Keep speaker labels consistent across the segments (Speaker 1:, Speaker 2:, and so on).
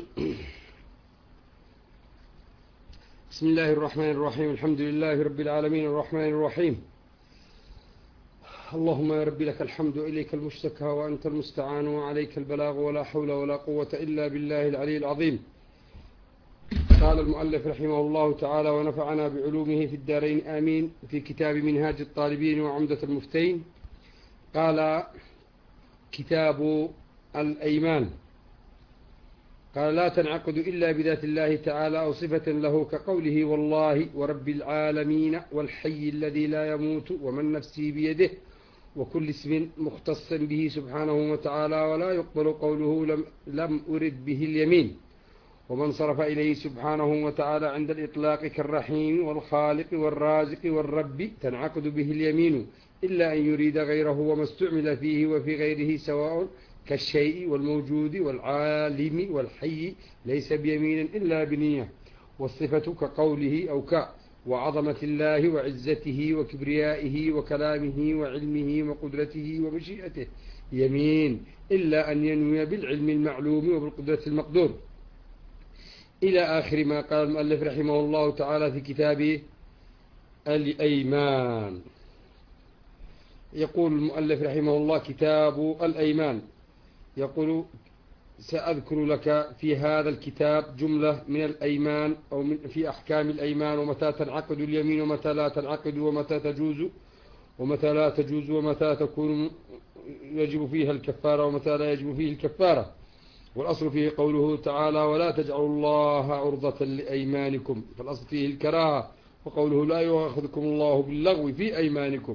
Speaker 1: بسم الله الرحمن الرحيم. الحمد لله رب العالمين الرحمن الرحيم. اللهم يا رب لك الحمد، إليك المشتكى وأنت المستعان وعليك البلاغ، ولا حول ولا قوة إلا بالله العلي العظيم. قال المؤلف رحمه الله تعالى ونفعنا بعلومه في الدارين آمين، في كتاب منهاج الطالبين وعمدة المفتين. قال كتاب الأيمان، قال لا تنعقد إلا بذات الله تعالى أو صفة له، كقوله والله ورب العالمين والحي الذي لا يموت ومن نفسي بيده، وكل اسم مختص به سبحانه وتعالى، ولا يقبل قوله لم أرد به اليمين. ومن صرف إليه سبحانه وتعالى عند الإطلاق كالرحيم والخالق والرازق والرب تنعقد به اليمين، إلا أن يريد غيره، وما استعمل فيه وفي غيره سواء، كالشيء والموجود والعالم والحي ليس بيمين إلا بنية. والصفة كقوله أو وعظمة الله وعزته وكبريائه وكلامه وعلمه وقدرته ومشيئته يمين، إلا أن ينوي بالعلم المعلوم وبالقدرة المقدور، إلى آخر ما قال المؤلف رحمه الله تعالى في كتابه الأيمان. يقول المؤلف رحمه الله كتاب الأيمان، يقول سأذكر لك في هذا الكتاب جملة من الأيمان أو في أحكام الأيمان، ومتى تنعقد اليمين ومتى لا تنعقد، ومتى تجوز ومتى لا تجوز، ومتى تكون يجب فيها الكفارة ومتى لا يجب فيه الكفارة. والأصل فيه قوله تعالى ولا تجعلوا الله عرضة لأيمانكم، فالأصل فيه الكراهة، وقوله لا يؤاخذكم الله باللغو في أيمانكم.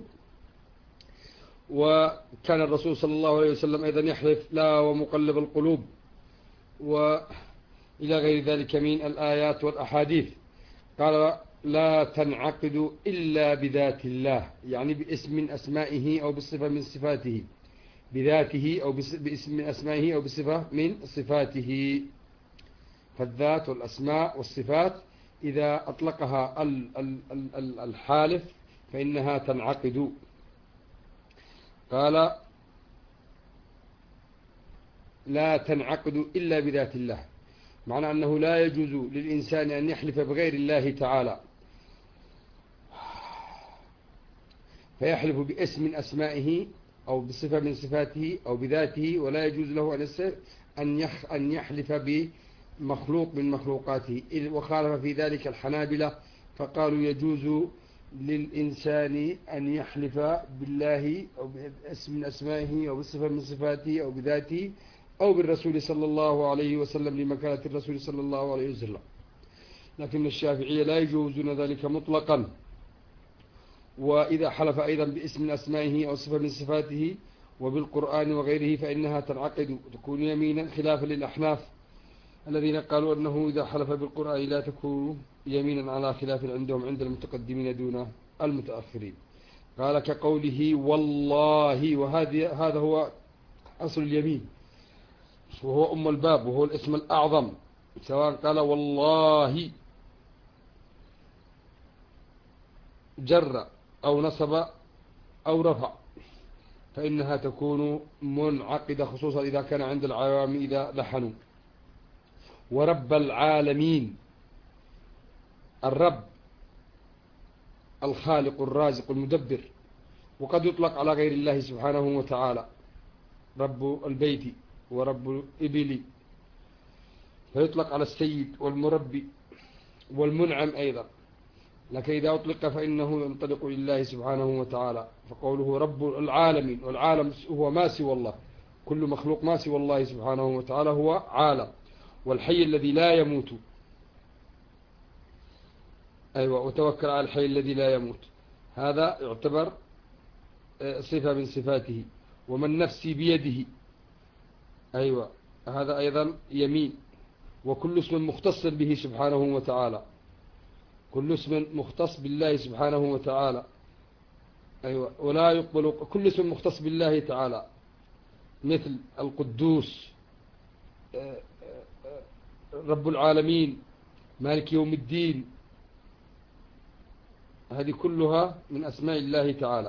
Speaker 1: وكان الرسول صلى الله عليه وسلم أيضا يحلف لا ومقلب القلوب، وإلى غير ذلك من الآيات والأحاديث. قال لا تنعقد إلا بذات الله، يعني باسم من أسمائه أو بصفة من صفاته، بذاته أو باسم من أسمائه أو بصفة من صفاته. فالذات والأسماء والصفات إذا أطلقها الحالف فإنها تنعقد. قال لا تنعقد إلا بذات الله، معنى أنه لا يجوز للإنسان أن يحلف بغير الله تعالى، فيحلف باسم من أسمائه أو بصفة من صفاته أو بذاته، ولا يجوز له أن يحلف بمخلوق من مخلوقاته. وخالف في ذلك الحنابلة، فقالوا يجوز للإنسان أن يحلف بالله أو باسم من أسمائه أو بصفة من صفاته أو بذاته أو بالرسول صلى الله عليه وسلم لمكانة الرسول صلى الله عليه وسلم. لكن الشافعية لا يجوزون ذلك مطلقا. وإذا حلف أيضا باسم من أسمائه أو صفة من صفاته وبالقرآن وغيره فإنها تنعقد وتكون يمينا، خلافا للأحناف الذين قالوا أنه إذا حلف بالقرآن لا تكون يمينا، على خلاف عندهم عند المتقدمين دون المتأخرين. قال كقوله والله، هذا هو أصل اليمين، وهو أم الباب، وهو الاسم الأعظم، سواء قال والله جر أو نصب أو رفع فإنها تكون منعقدة، خصوصا إذا كان عند العوام إذا لحنوا. ورب العالمين، الرب الخالق الرازق المدبر، وقد يطلق على غير الله سبحانه وتعالى رب البيت ورب الإبل، فيطلق على السيد والمربي والمنعم أيضا. لكن إذا أطلق فإنه ينطلق لله سبحانه وتعالى، فقوله رب العالمين، والعالم هو ما سوى الله، كل مخلوق ما سوى الله سبحانه وتعالى هو عالم. والحي الذي لا يموت، أيوة، وتوكل على الحي الذي لا يموت، هذا يعتبر صفة من صفاته. ومن نفسي بيده، أيوة، هذا أيضا يمين. وكل اسم مختص به سبحانه وتعالى، كل اسم مختص بالله سبحانه وتعالى، أيوة، ولا يقبل كل اسم مختص بالله تعالى، مثل القدوس، رب العالمين، مالك يوم الدين، هذه كلها من أسماء الله تعالى.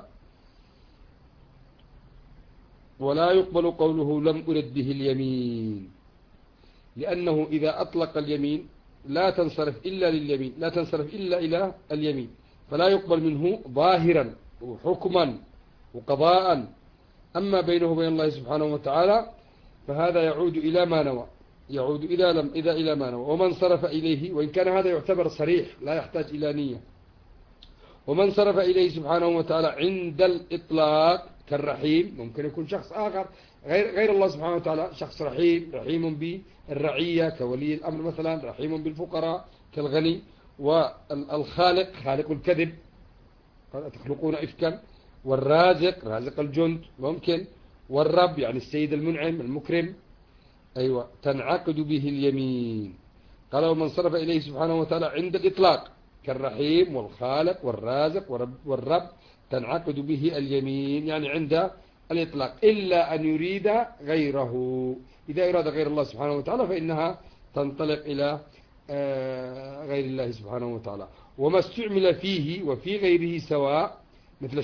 Speaker 1: ولا يقبل قوله لم أرد به اليمين، لأنه إذا أطلق اليمين لا تنصرف إلا لليمين، لا تنصرف إلا إلى اليمين، فلا يقبل منه ظاهرا وحكما وقضاء. أما بينه وبين الله سبحانه وتعالى فهذا يعود إلى ما نوى، يعود إذا إلى ما نوى. ومن صرف إليه، وإن كان هذا يعتبر صريح لا يحتاج إلى نية، ومن صرف إليه سبحانه وتعالى عند الإطلاق كالرحيم، ممكن يكون شخص آخر غير الله سبحانه وتعالى، شخص رحيم بالرعية كولي الأمر مثلا، رحيم بالفقراء كالغني، والخالق خالق الكذب تخلقون إفكا، والرازق رازق الجند ممكن، والرب يعني السيد المنعم المكرم، أيوة تنعقد به اليمين. قال ومن صرف إليه سبحانه وتعالى عند الإطلاق كالرحيم والخالق والرازق والرب تنعقد به اليمين، يعني عند الإطلاق، إلا أن يريد غيره. إذا أراد غير الله سبحانه وتعالى فإنها تنطلق إلى غير الله سبحانه وتعالى. وما استعمل فيه وفي غيره سواء، مثل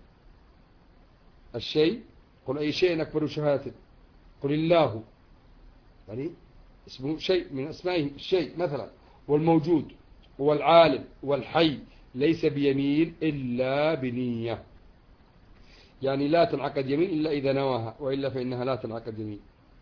Speaker 1: الشيء قل أي شيء أكبر شهادة، قل الله، يعني اسمه شيء من أسمائه الشيء مثلا، والموجود والعالم والحي ليس بيمين إلا بنية، يعني لا تنعقد يمين إلا إذا نواها، وإلا فإنها لا تنعقد يمين.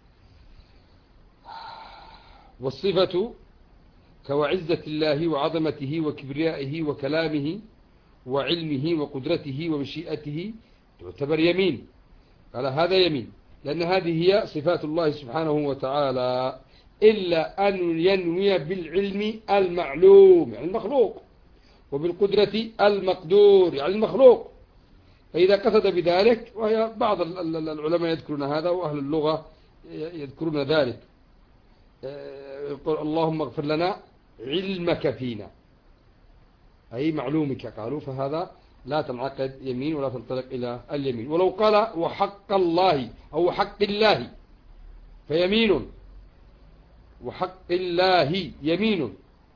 Speaker 1: والصفة كوعزة الله وعظمته وكبريائه وكلامه وعلمه وقدرته ومشيئته تعتبر يمين. قال هذا يمين، لأن هذه هي صفات الله سبحانه وتعالى، إلا أن ينوي بالعلم المعلوم يعني المخلوق، وبالقدرة المقدور يعني المخلوق. فإذا قصد بذلك، وهي بعض العلماء يذكرون هذا وأهل اللغة يذكرون ذلك، يقول اللهم اغفر لنا علمك فينا، أي معلومك، قالوا فهذا لا تنعقد يمين ولا تنطلق إلى اليمين. ولو قال وحق الله أو حق الله فيمين، وحق الله يمين،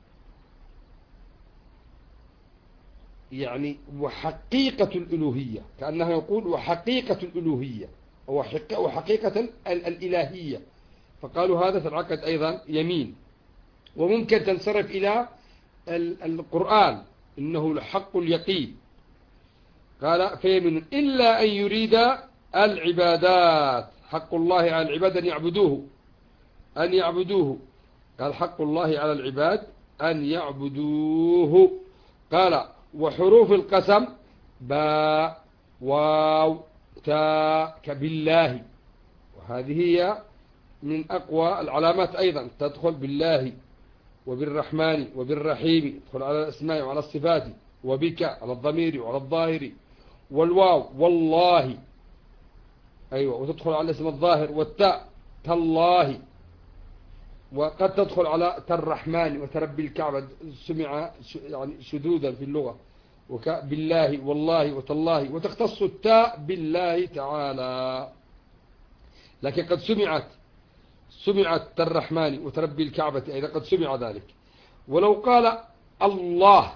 Speaker 1: يعني وحقيقة الألوهية، كأنه يقول وحقيقة الألوهية وحقيقة الإلهية، فقالوا هذا تنعقد أيضا يمين. وممكن تنصرف إلى القرآن إنه لحق اليقين، قال فيمين إلا أن يريد العبادات، حق الله على العباد أن يعبدوه، قال حق الله على العباد أن يعبدوه. قال وحروف القسم باء واو تاء كبالله، وهذه هي من أقوى العلامات أيضا، تدخل بالله وبالرحمن وبالرحيم، تدخل على الأسماء وعلى الصفات، وبك على الضمير وعلى الظاهر، والواو والله، أيوة، وتدخل على الاسم الظاهر، والتاء تالله، وقد تدخل على الرحمن وتربي الكعبة، سمع يعني شذوذا في اللغة، بالله والله وتالله، وتختص التاء بالله تعالى، لكن قد سمعت الرحمن وتربي الكعبة إذا قد سمع ذلك. ولو قال الله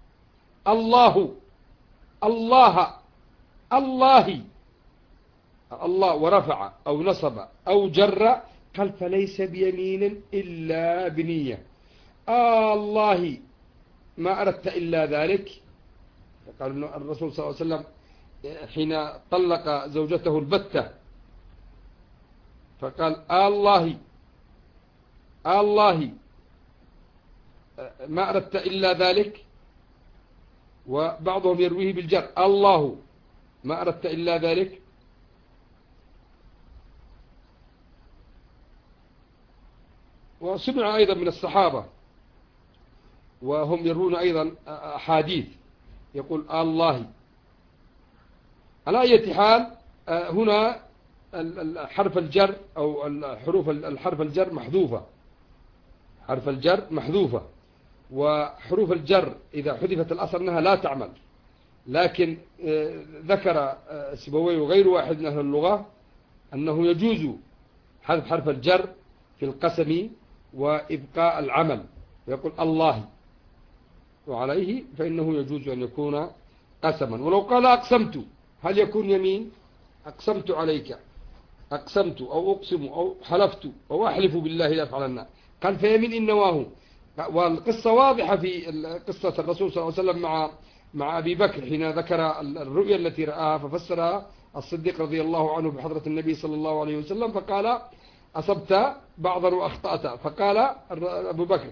Speaker 1: ورفع أو نصب أو جر، قال فليس بيمين إلا بنية. الله ما أردت إلا ذلك، قال الرسول صلى الله عليه وسلم حين طلق زوجته البتة فقال الله ما أردت إلا ذلك، وبعضهم يرويه بالجر الله ما أردت إلا ذلك. وسمع أيضا من الصحابة وهم يرون أيضا أحاديث يقول الله. على أي حال هنا حرف الجر أو الحرف الجر محذوفة، حرف الجر محذوفة، وحروف الجر إذا حذفت الأصل أنها لا تعمل، لكن ذكر سيبويه وغير واحد من أهل اللغة أنه يجوز حذف حرف الجر في القسم وإبقاء العمل، ويقول الله، وعليه فإنه يجوز أن يكون قسما. ولو قال أقسمت هل يكون يمين؟ أقسمت عليك، أقسمت أو أقسم أو حلفت أو أحلف بالله لا أفعلن. قال فيمين إن نواه. والقصة واضحة في قصة الرسول صلى الله عليه وسلم مع أبي بكر حين ذكر الرؤيا التي رآها ففسرها الصديق رضي الله عنه بحضرة النبي صلى الله عليه وسلم، فقال أصبت بعضا وأخطأت، فقال أبو بكر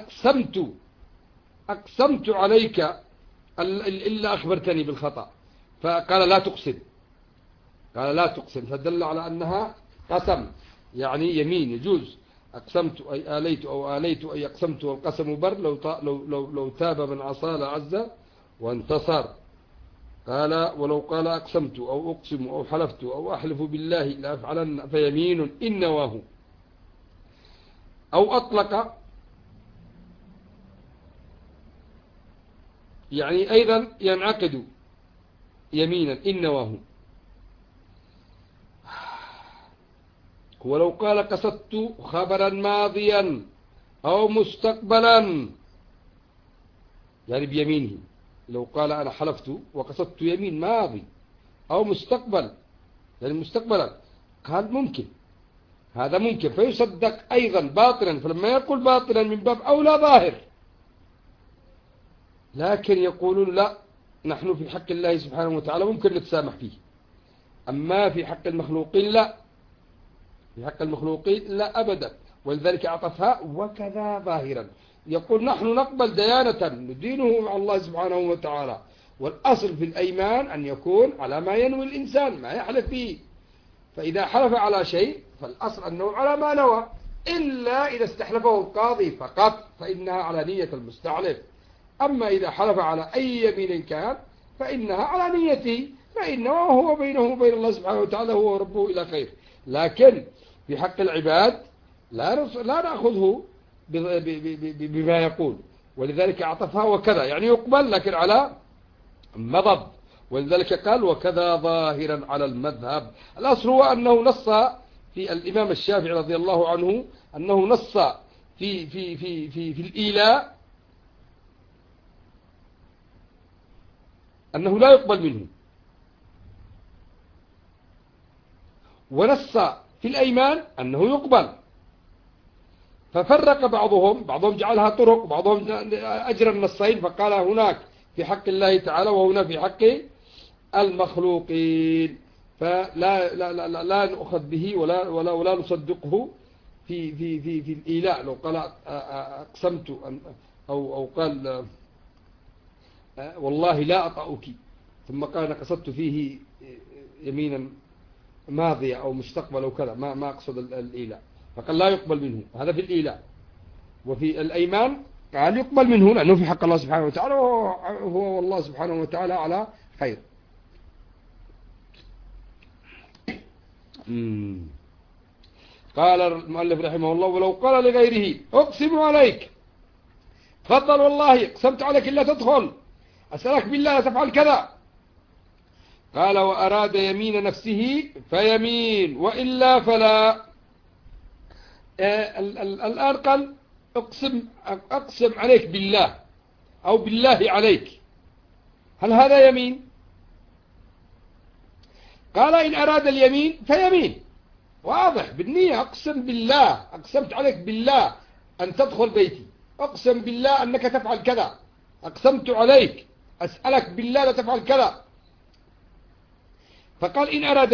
Speaker 1: أقسمت عليك إلا أخبرتني بالخطأ، فقال لا تقسم، قال لا تقسم، فدل على أنها قسم يعني يمين يجوز. أقسمت أي آليت أو آليت أي أقسمت، والقسم بر لو تاب من عصى لعز وانتصر. قال ولو قال أقسمت أو أقسم أو حلفت أو أحلف بالله لا أفعلن فيمين إن نواه. أو أطلق يعني أيضا ينعقد يمينا إن نواه. ولو قال قصدت خبرا ماضيا أو مستقبلا يعني بيمينه، لو قال أنا حلفت وقصدت يمين ماضي أو مستقبل يعني مستقبلا، قال ممكن، هذا ممكن فيصدق أيضا باطلا. فلما يقول باطلا من باب أولى ظاهر، لكن يقولون لا، نحن في حق الله سبحانه وتعالى ممكن نتسامح فيه، أما في حق المخلوقين لا، في حق المخلوقين لا أبدا. ولذلك أعطفها وكذا ظاهرا. يقول نحن نقبل ديانة ندينه مع الله سبحانه وتعالى، والأصل في الأيمان أن يكون على ما ينوي الإنسان، ما يحلف فيه. فإذا حلف على شيء فالأصل أنه على ما نوى، إلا إذا استحلفه القاضي فقط فإنها على نية المستحلف. أما إذا حلف على أي يمين كان فإنها على نيته، فإنه هو بينه وبين الله سبحانه وتعالى هو ربه إلى خير. لكن في حق العباد لا نأخذه بما يقول، ولذلك أعطفها وكذا يعني يقبل لكن على مضض. ولذلك قال وكذا ظاهرا على المذهب. الأصل هو أنه نص في الإمام الشافعي رضي الله عنه أنه نص في الإيلاء أنه لا يقبل منه، ونص في الأيمان أنه يقبل. ففرق بعضهم جعلها طرق، بعضهم أجرى النصين، فقال هناك في حق الله تعالى وهنا في حق المخلوقين، فلا لا لا لا, لا نأخذ به ولا نصدقه في الإيلاء. لو قال أقسمت أو قال والله لا أطأك ثم قال أنا قصدت فيه يمينا ماضية أو مستقبل أو كذا، ما أقصد الإيلاء، فقال لا يقبل منه. هذا في الإيلاء. وفي الأيمان قال يقبل منه لأنه في حق الله سبحانه وتعالى، وهو والله سبحانه وتعالى على خير. قال المؤلف رحمه الله ولو قال لغيره أقسم عليك، تفضل والله اقسمت عليك إلا تدخل، أسألك بالله تفعل كذا، قال وأراد يمين نفسه فيمين وإلا فلا. الآن قال أقسم عليك بالله أو بالله عليك، هل هذا يمين؟ قال إن أراد اليمين فيمين واضح بالنية، أقسم بالله، أقسمت عليك بالله أن تدخل بيتي، أقسم بالله أنك تفعل كذا، أقسمت عليك أسألك بالله لا تفعل كذا. فقال إن أراد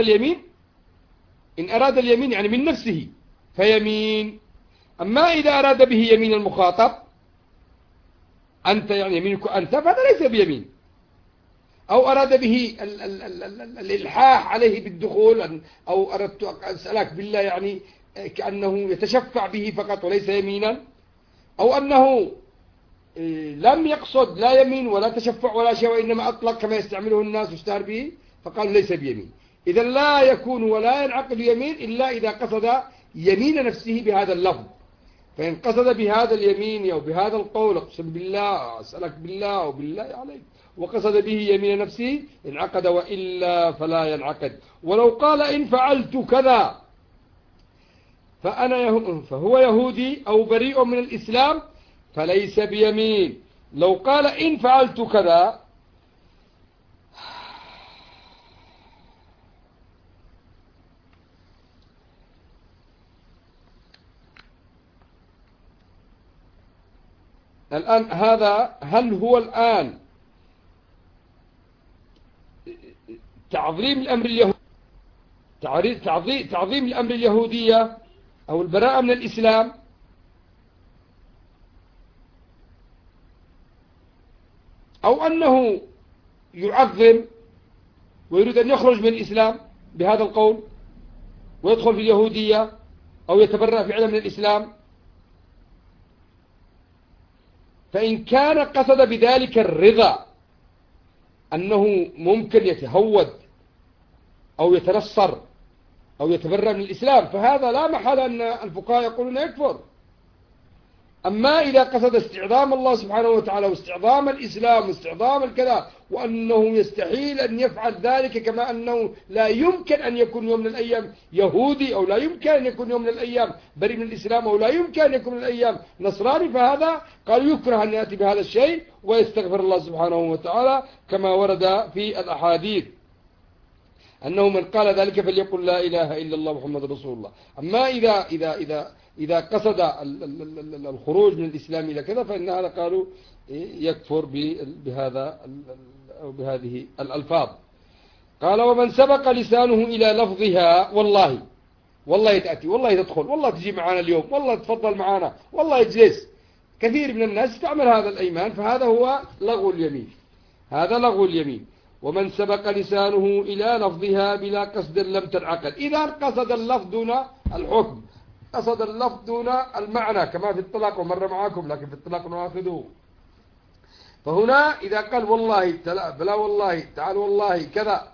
Speaker 1: اليمين يعني من نفسه فيمين. أما إذا أراد به يمين المخاطب أنت يعني يمينك أنت، فهذا ليس بيمين. أو أراد به الإلحاح عليه بالدخول، أو أردت أسألك بالله يعني كأنه يتشفع به فقط وليس يمينا، أو أنه لم يقصد لا يمين ولا تشفع ولا شيء وإنما أطلق كما يستعمله الناس واشتهر به، فقالوا ليس بيمين. إذا لا يكون ولا ينعقد يمين إلا إذا قصد يمين نفسه بهذا اللفظ. فإن قصد بهذا اليمين أو بهذا القول أقسم بالله أسألك بالله أو بالله عليك وقصد به يمين نفسه انعقد، وإلا فلا ينعقد. ولو قال إن فعلت كذا فهو يهودي أو بريء من الإسلام فليس بيمين. لو قال إن فعلت كذا الآن هذا هل هو الآن تعظيم الأمر اليهودي، تعظيم الأمر اليهودية أو البراءة من الإسلام، أو أنه يعظم ويريد أن يخرج من الإسلام بهذا القول ويدخل في اليهودية أو يتبرأ فعلا من الإسلام؟ فإن كان قصد بذلك الرضا أنه ممكن يتهود أو يتنصر أو يتبرأ من الإسلام، فهذا لا محال أن الفقهاء يقولون يكفر. أما إذا قصد استعظام الله سبحانه وتعالى واستعظام الإسلام واستعظام الكذا، وأنه يستحيل أن يفعل ذلك، كما أنه لا يمكن أن يكون يوم من الأيام يهودي، أو لا يمكن أن يكون يوم من الأيام بريء من الإسلام، أو لا يمكن أن يكون من الأيام نصراني، فهذا قالوا يكره أن يأتي بهذا الشيء ويستغفر الله سبحانه وتعالى، كما ورد في الأحاديث أنه من قال ذلك فليقل لا إله إلا الله محمد رسول الله. أما إذا قصد الخروج من الإسلام إلى كذا، فإن هذا قالوا يكفر بهذه الألفاظ. قال ومن سبق لسانه إلى لفظها والله تأتي، والله تدخل، والله تجي معنا اليوم، والله تفضل معنا، والله يجلس. كثير من الناس يستعمل هذا الأيمان، فهذا هو لغو اليمين، هذا لغو اليمين. ومن سبق لسانه إلى لفظها بلا قصد لم تنعقد. إذا قصد اللفظ دون الحكم، قصد اللفظ دون المعنى، كما في الطلاق ومر معكم، لكن في الطلاق نأخذه. فهنا إذا قال والله بلا والله تعال والله كذا،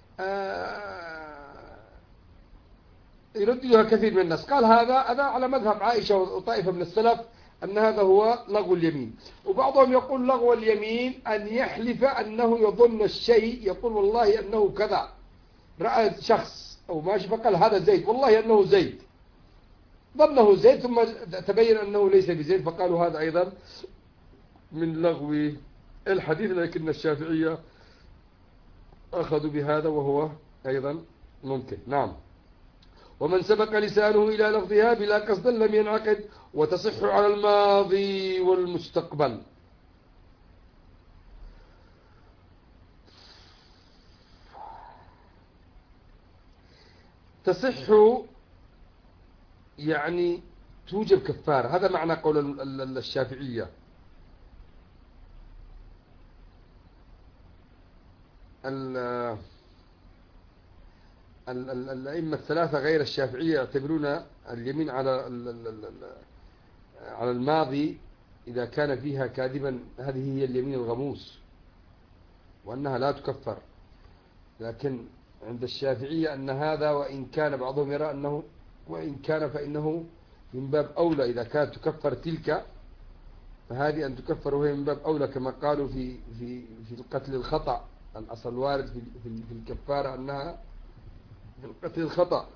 Speaker 1: يرددها كثير من الناس. قال هذا على مذهب عائشة وطائفة من السلف أن هذا هو لغو اليمين. وبعضهم يقول لغو اليمين أن يحلف أنه يظن الشيء، يقول والله أنه كذا، رأى شخص أو ماشي فقال هذا زيد، والله أنه زيد، ظنه زيد ثم تبين أنه ليس بزيد، فقالوا هذا أيضا من لغو الحديث. لكن الشافعية أخذوا بهذا وهو أيضا ممكن. نعم. ومن سبق لسانه إلى لفظها بلا قصد لم ينعقد، وتصح على الماضي والمستقبل. تصح يعني توجب كفارة، هذا معنى قول الشافعية. الأئمة الثلاثة غير الشافعية يعتبرون اليمين على الماضي إذا كان فيها كاذبا هذه هي اليمين الغموس، وأنها لا تكفر. لكن عند الشافعية أن هذا، وإن كان بعضهم يرى أنه وإن كان فإنه من باب أولى، إذا كانت تكفر تلك فهذه أن تكفر وهي من باب أولى، كما قالوا في القتل الخطأ. الأصل وارد في الكفارة أنها في القتل الخطأ،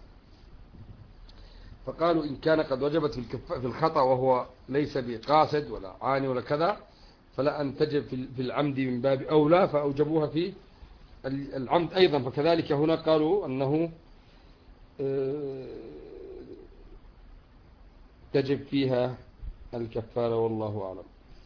Speaker 1: فقالوا إن كان قد وجبت في الخطأ وهو ليس بقاصد ولا عاني ولا كذا، فلا أن تجب في العمد من باب أولى، فأوجبوها في العمد أيضا. فكذلك هنا قالوا أنه تجب فيها الكفارة، والله أعلم.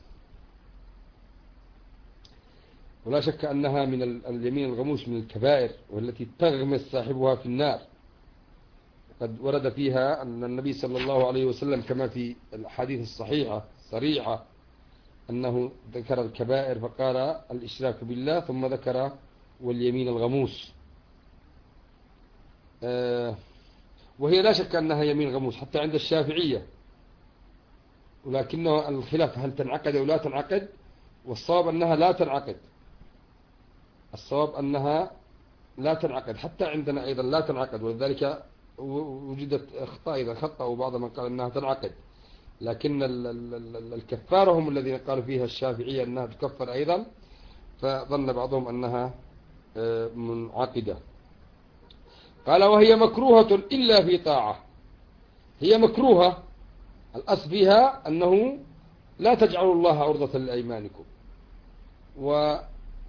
Speaker 1: ولا شك أنها من اليمين الغموس من الكبائر، والتي تغمس صاحبها في النار. قد ورد فيها أن النبي صلى الله عليه وسلم كما في الحديث الصحيحة صريحة أنه ذكر الكبائر فقال الإشراك بالله، ثم ذكر واليمين الغموس. وهي لا شك أنها يمين غموس حتى عند الشافعية، ولكنه الخلاف هل تنعقد أو لا تنعقد، والصواب أنها لا تنعقد. الصواب أنها لا تنعقد، حتى عندنا أيضا لا تنعقد، ولذلك وجدت أخطاء إذا خطأوا بعض من قال أنها تنعقد. لكن الكفارة هم الذين قالوا فيها الشافعية أنها تكفر أيضا، فظن بعضهم أنها منعقدة. قال وهي مكروهة إلا في طاعة. هي مكروهة، الأصل فيها أنه لا تجعلوا الله عرضة لأيمانكم. وعلى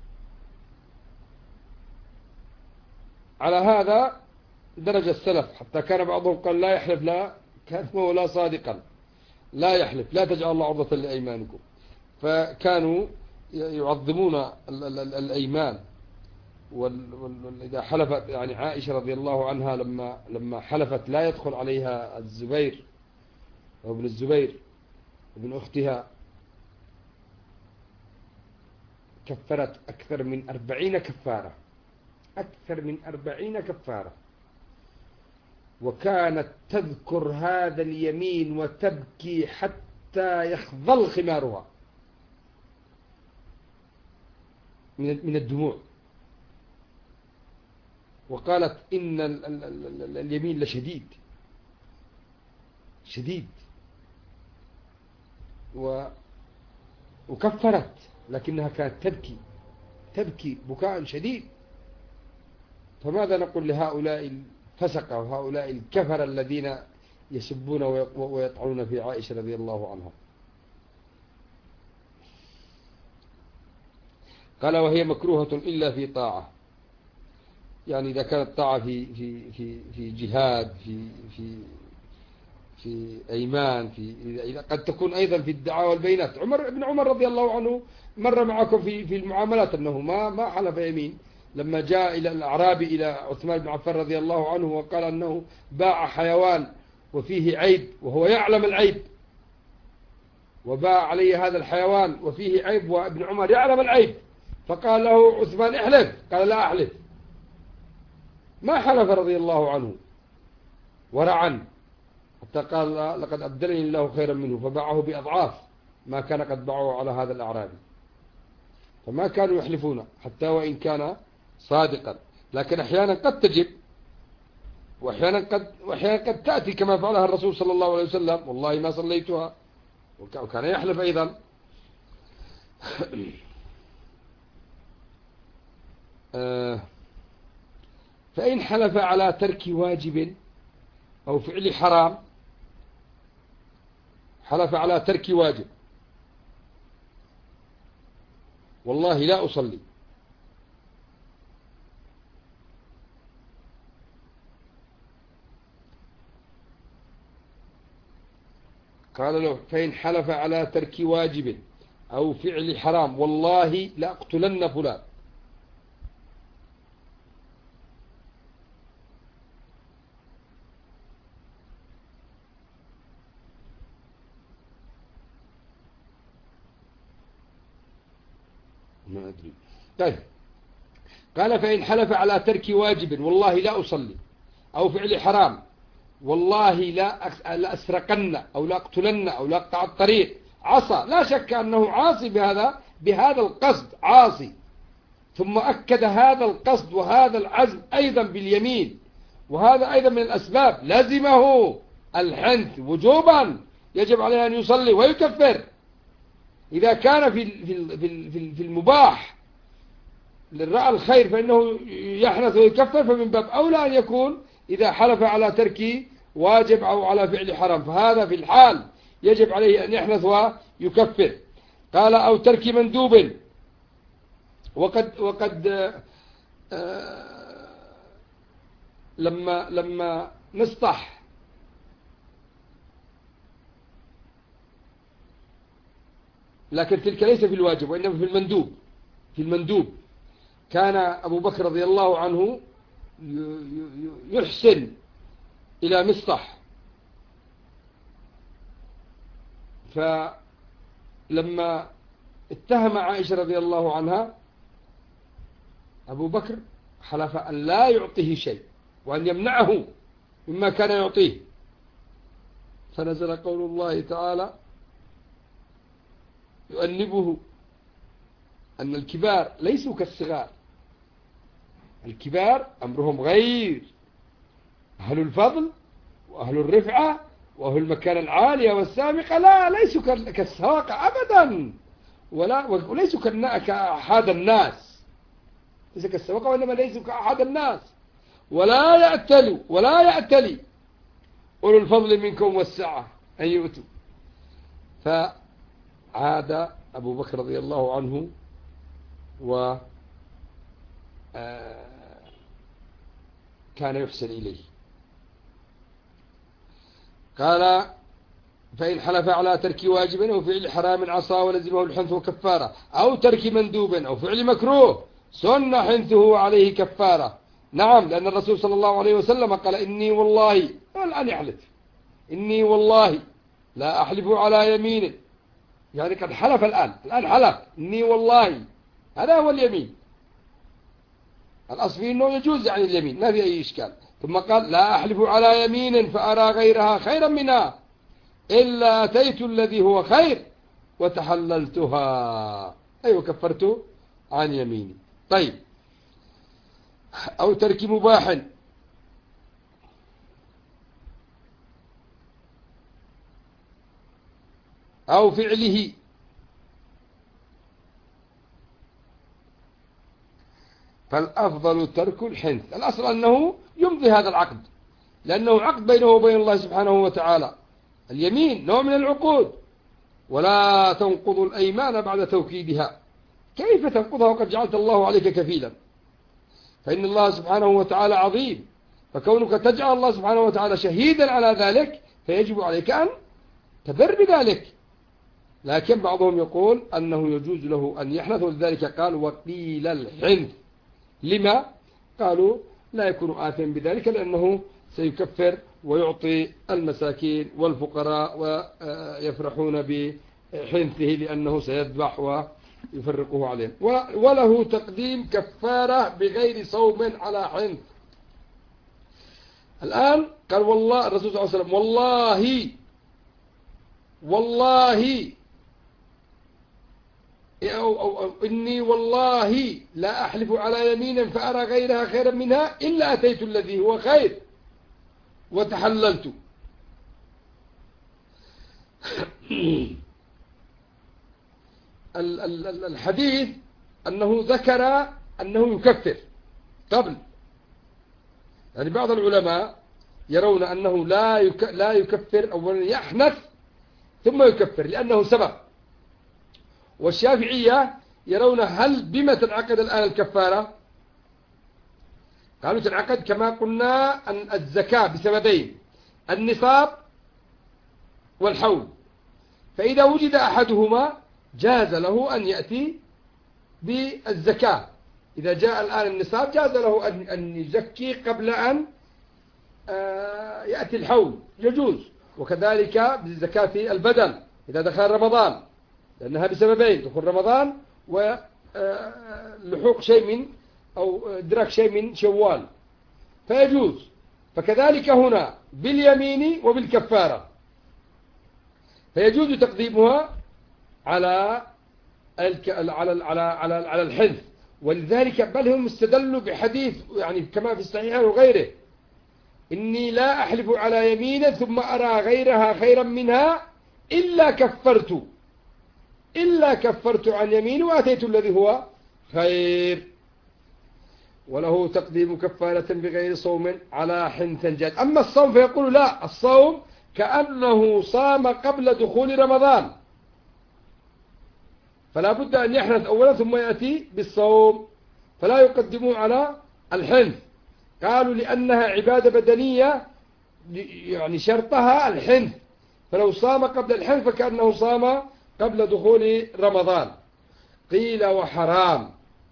Speaker 1: هذا درج السلف، حتى كان بعضهم قال لا يحلف لا كاذبا ولا صادقا، لا يحلف، لا تجعل الله عرضة لأيمانكم. فكانوا يعظمون الأيمان. إذا حلفت يعني عائشة رضي الله عنها لما حلفت لا يدخل عليها الزبير أو ابن الزبير ابن أختها، كفرت أكثر من 40 كفارة، أكثر من 40 كفارة، وكانت تذكر هذا اليمين وتبكي حتى يخضل خمارها من الدموع، وقالت إن اليمين لشديد شديد، وكفرت، لكنها كانت تبكي بكاء شديد. فماذا نقول لهؤلاء الفسقة وهؤلاء الكفر الذين يسبون ويطعنون في عائشة رضي الله عنها؟ قال وهي مكروهة إلا في طاعة، يعني إذا كانت طاعة في جهاد، في أيمان، قد تكون أيضا في الدعاء والبينات. ابن عمر رضي الله عنه مر معكم في المعاملات أنه ما حلف يمين لما جاء إلى الأعرابي إلى عثمان بن عفان رضي الله عنه وقال أنه باع حيوان وفيه عيب وهو يعلم العيب، وباع علي هذا الحيوان وفيه عيب وابن عمر يعلم العيب، فقال له عثمان احلف، قال لا أحلف، ما حلف رضي الله عنه ورعا، حتى قال لقد أبدلني الله خيرا منه، فباعه بأضعاف ما كان قد باعه على هذا الأعرابي. فما كانوا يحلفون حتى وإن كان صادقا، لكن أحيانا قد تجب، وأحيانا قد تأتي كما فعلها الرسول صلى الله عليه وسلم، والله ما صليتها، وكان يحلف أيضا. فإن حلف على ترك واجب أو فعل حرام، حلف على ترك واجب، والله لا أصلي، قال له فإن حلف على ترك واجب أو فعل حرام والله لأقتلن فلان، ما أدري. طيب، قال فإن حلف على ترك واجب والله لا أصلي أو فعل حرام والله لا أسرقن أو لا أقتلن أو لا أقطع الطريق، عصى، لا شك أنه عاصي بهذا القصد، عاصي، ثم أكد هذا القصد وهذا العزم أيضا باليمين، وهذا أيضا من الأسباب، لزمه الحنث وجوبا، يجب عليه أن يصلي ويكفر. إذا كان في المباح للرأى الخير فإنه يحنث ويكفر، فمن باب أولى أن يكون إذا حلف على ترك واجب أو على فعل حرام، فهذا في الحال يجب عليه أن يحنث ويكفر. قال أو ترك مندوب، وقد لما مصطح لكن تلك ليس في الواجب وإنما في المندوب كان أبو بكر رضي الله عنه يحسن إلى مصطح، فلما اتهم عائشة رضي الله عنها أبو بكر حلف أن لا يعطيه شيء وأن يمنعه مما كان يعطيه، فنزل قول الله تعالى يؤنبه أن الكبار ليسوا كالصغار، الكبار أمرهم غير، أهل الفضل وأهل الرفعة وأهل المكانة العالية والسامقة لا، ليسوا كالسواقة أبدا، وليسوا كأحد الناس، ليس كالسواقة وإنما ليسوا كأحد الناس، ولا يأتلي أولو الفضل منكم والسعة أن يؤتوا. فعاد أبو بكر رضي الله عنه كان يحسن إليه. قال فإن حلف على ترك واجب أو فعل حرام عصى ولزمه الحنث وكفارة، أو ترك مندوب أو فعل مكروه سن حنثه عليه كفارة. نعم، لأن الرسول صلى الله عليه وسلم قال إني والله، والآن يحلف، إني والله لا أحلف على يمين، يعني قد حلف الآن حلف إني والله، هذا هو اليمين. الأصل فيه أنه يجوز يعني اليمين، ما في أي إشكال. ثم قال لا أحلف على يمين فأرى غيرها خيرا منها إلا أتيت الذي هو خير وتحللتها، أي وكفرت عن يميني. طيب، أو ترك مباح أو فعله، فالأفضل ترك الحنث. الأصل أنه يمضي هذا العقد، لأنه عقد بينه وبين الله سبحانه وتعالى. اليمين نوع من العقود، ولا تنقضوا الأيمان بعد توكيدها. كيف تنقضها وقد جعلت الله عليك كفيلا؟ فإن الله سبحانه وتعالى عظيم، فكونك تجعل الله سبحانه وتعالى شهيدا على ذلك فيجب عليك أن تبر بذلك. لكن بعضهم يقول أنه يجوز له أن يحنث، ولذلك قال وقيل الحنث. لما؟ قالوا لا يكون آثما بذلك، لأنه سيكفر ويعطي المساكين والفقراء ويفرحون بحنثه لأنه سيذبح ويفرقه عليهم. وله تقديم كفارة بغير صوم على حنث. الآن قال والله الرسول صلى الله عليه وسلم والله أو إني والله لا أحلف على يمين فأرى غيرها خيرا منها إلا أتيت الذي هو خير وتحللت. الحديث أنه ذكر أنه يكفر قبل، يعني بعض العلماء يرون أنه لا يكفر، أولا يحنث ثم يكفر لأنه سبق. والشافعية يرون هل بما تنعقد الآن الكفارة؟ قالوا تنعقد كما قلنا أن الزكاة بسببين، النصاب والحول. فإذا وجد أحدهما جاز له أن يأتي بالزكاة. إذا جاء الآن النصاب جاز له أن يزكي قبل أن يأتي الحول، يجوز. وكذلك بالزكاة البدن إذا دخل رمضان، لأنها بسببين، دخول رمضان ولحوق شيء من أو إدراك شيء من شوال، فيجوز. فكذلك هنا باليمين وبالكفارة، فيجوز تقديمها على الحنث. ولذلك بل هم استدلوا بحديث يعني كما في الصحيحين وغيره، إني لا أحلف على يمين ثم أرى غيرها خيرا منها إلا كفرت عن يمين وأتيت الذي هو خير. وله تقديم كفارة بغير صوم على حنث جاد. أما الصوم فيقول لا، الصوم كأنه صام قبل دخول رمضان، فلا بد أن يحنث أولا ثم يأتي بالصوم، فلا يقدمه على الحنث. قالوا لأنها عبادة بدنية، يعني شرطها الحنث، فلو صام قبل الحنث فكأنه صام قبل دخول رمضان. قيل وحرام.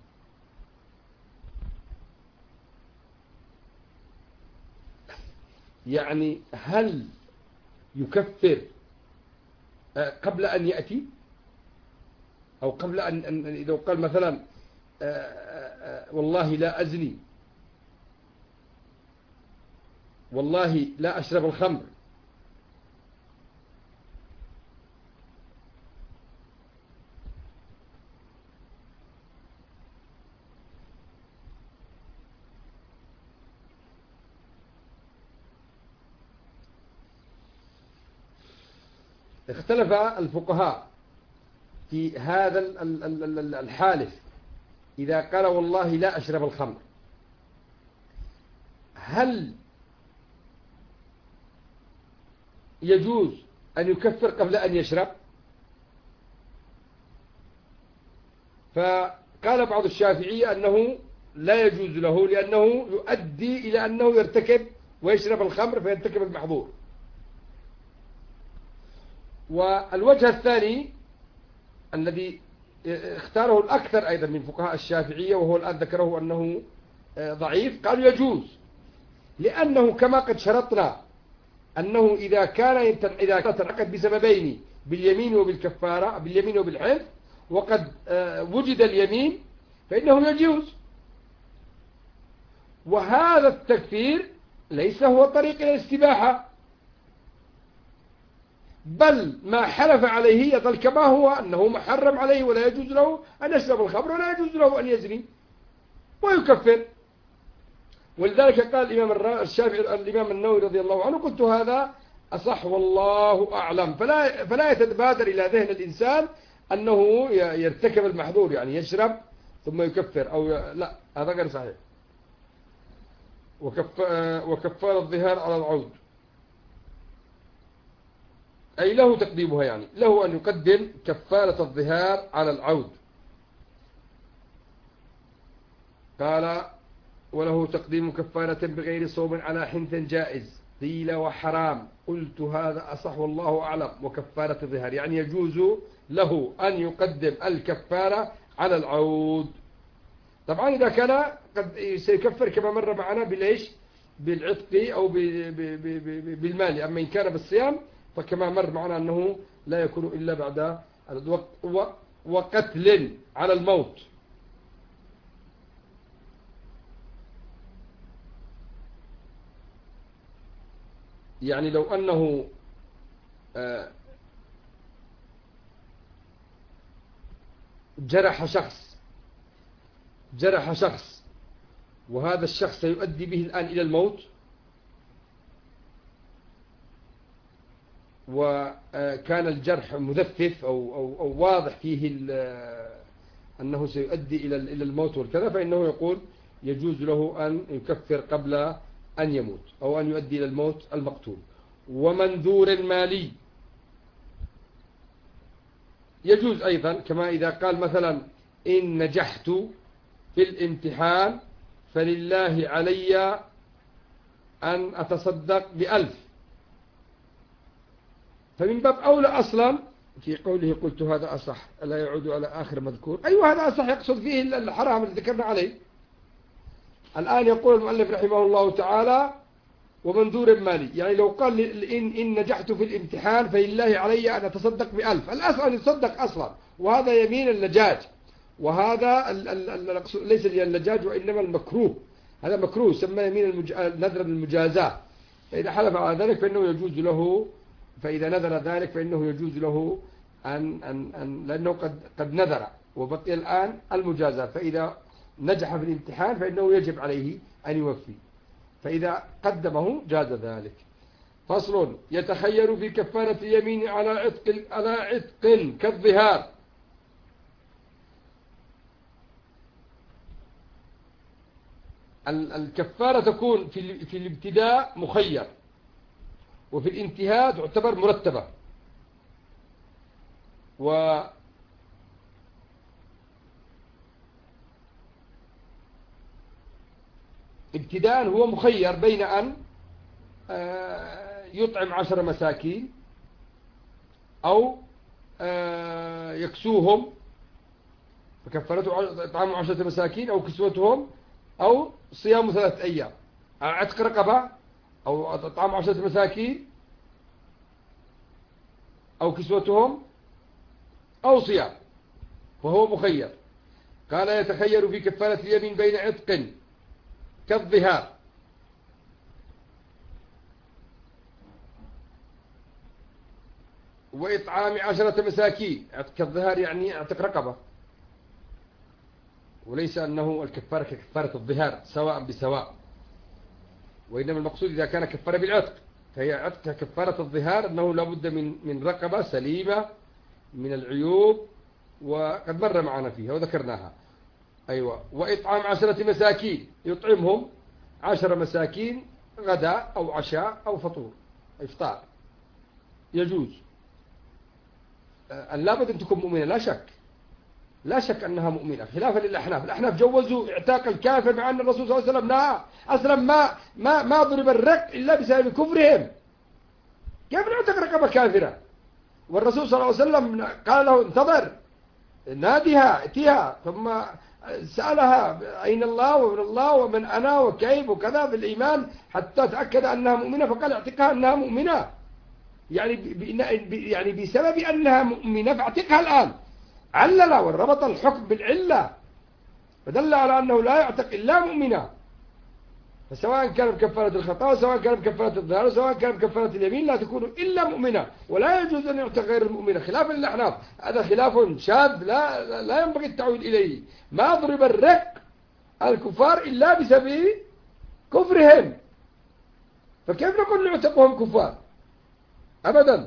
Speaker 1: يعني هل يكفر قبل أن يأتي، أو قبل أن إذا قال مثلا والله لا أزني، والله لا أشرب الخمر، اختلف الفقهاء في هذا الحالف إذا قال والله لا أشرب الخمر، هل يجوز أن يكفر قبل أن يشرب؟ فقال بعض الشافعية أنه لا يجوز له، لأنه يؤدي إلى أنه يرتكب ويشرب الخمر فيرتكب المحظور. والوجه الثاني الذي اختاره الأكثر أيضا من فقهاء الشافعية، وهو الآن ذكره أنه ضعيف، قالوا يجوز، لأنه كما قد شرطنا أنه إذا تنعقد بسببين، باليمين وبالكفارة، باليمين وبالحلف، وقد وجد اليمين فإنه يجوز. وهذا التكفير ليس هو طريق إلى الاستباحة، بل ما حلف عليه يظل كما هو، أنه محرم عليه ولا يجوز له أن يشرب الخمر ولا يجوز له أن يزني ويكفر. ولذلك قال الإمام الشافعي الإمام النووي رضي الله عنه: قلت هذا أصح والله أعلم. فلا يتبادر إلى ذهن الإنسان أنه يرتكب المحظور، يعني يشرب ثم يكفر أو لا، هذا غير صحيح. وكفار الظهار على العود، أي له تقديمها، يعني له أن يقدم كفارة الظهار على العود. قال: وله تقديم كفارة بغير صوم على حنث جائز، قيل وحرام، قلت هذا أصح والله أعلم. وكفارة الظهار يعني يجوز له أن يقدم الكفارة على العود. طبعا إذا كان قد سيكفر كما مر معنا بالإيش؟ بالعتق أو بالمال. أما إن كان بالصيام فكما مر معنا أنه لا يكون إلا بعد وقتل على الموت. يعني لو أنه جرح شخص وهذا الشخص سيؤدي به الآن إلى الموت، وكان الجرح مذفف أو واضح فيه أنه سيؤدي إلى الموت والكذا، فإنه يقول يجوز له أن يكفر قبل أن يموت أو أن يؤدي إلى الموت المقتول. ومنذور مالي يجوز أيضا، كما إذا قال مثلا: إن نجحت في الامتحان فلله علي أن أتصدق ب1000، فمن باب أولى أصلا في قوله قلت هذا أصح لا يعود على آخر مذكور. أيوة هذا أصح، يقصد فيه الحرام الذي ذكرنا عليه. الآن يقول المؤلف رحمه الله تعالى: ومنذور مالي، يعني لو قال إن نجحت في الامتحان فلله علي أن أتصدق ب1000، الأصل أن يتصدق أصلا، وهذا يمين اللجاج، وهذا ليس اللجاج وإنما المكروه، هذا مكروه يسمى يمين نذر المجازاة. فإذا حلف على ذلك فإنه يجوز له، فإذا نذر ذلك فإنه يجوز له لأنه قد نذر وبقي الآن المجازاة، فإذا نجح في الامتحان فإنه يجب عليه أن يوفي، فإذا قدمه جاز ذلك. فصل: يتخير في كفارة اليمين على عتق كالظهار. الكفارة تكون في الابتداء مخير، وفي الانتهاء تعتبر مرتبة. ابتداء هو مخير بين أن يطعم 10 مساكين أو يكسوهم، فكفرته إطعام 10 مساكين أو كسوتهم أو صيام 3 أيام، عتق رقبة أو إطعام 10 مساكين أو كسوتهم أو صيام، فهو مخير. قال: يتخير في كفارة اليمين بين عتق كالظهار وإطعام 10 مساكين. كالظهار يعني اعتق رقبة، وليس أنه الكفارة ككفارة الظهار سواء بسواء، وإنما المقصود إذا كان كفارة بالعتق فهي عتق ككفارة الظهار، أنه لابد من رقبة سليمة من العيوب، وقد مر معنا فيها وذكرناها. أيوة. وإطعام 10 مساكين، يطعمهم 10 مساكين غداء أو عشاء أو فطور إفطار، يجوز. لابد أن تكون مؤمنة، لا شك أنها مؤمنة، خلافا للأحناف. الأحناف جوزوا اعتاق الكافر، مع أن الرسول صلى الله عليه وسلم نهى أصلا ما ضرب الرق إلا بسبب كفرهم. كيف نعتق رقبة كافرة؟ والرسول صلى الله عليه وسلم قال له انتظر ناديها اتيها، ثم سألها أين الله ومن الله ومن أنا وكيف وكذا في الإيمان حتى تأكد أنها مؤمنة، فقال اعتقها أنها مؤمنة، يعني بسبب أنها مؤمنة فاعتقها الآن. علل وربط الحكم بالعلة، فدل على أنه لا يعتق إلا مؤمنة، فسواء كان بكفارة الخطأ سواء كان بكفارة الظهر سواء كان بكفارة اليمين لا تكون إلا مؤمنة، ولا يجوز أن يعتق غير المؤمنة خلافا للأحناف. هذا خلاف شاذ لا ينبغي التعويل إليه. ما ضرب الرق الكفار إلا بسبب كفرهم، فكيف نقول نعتقهم كفار؟ أبدا.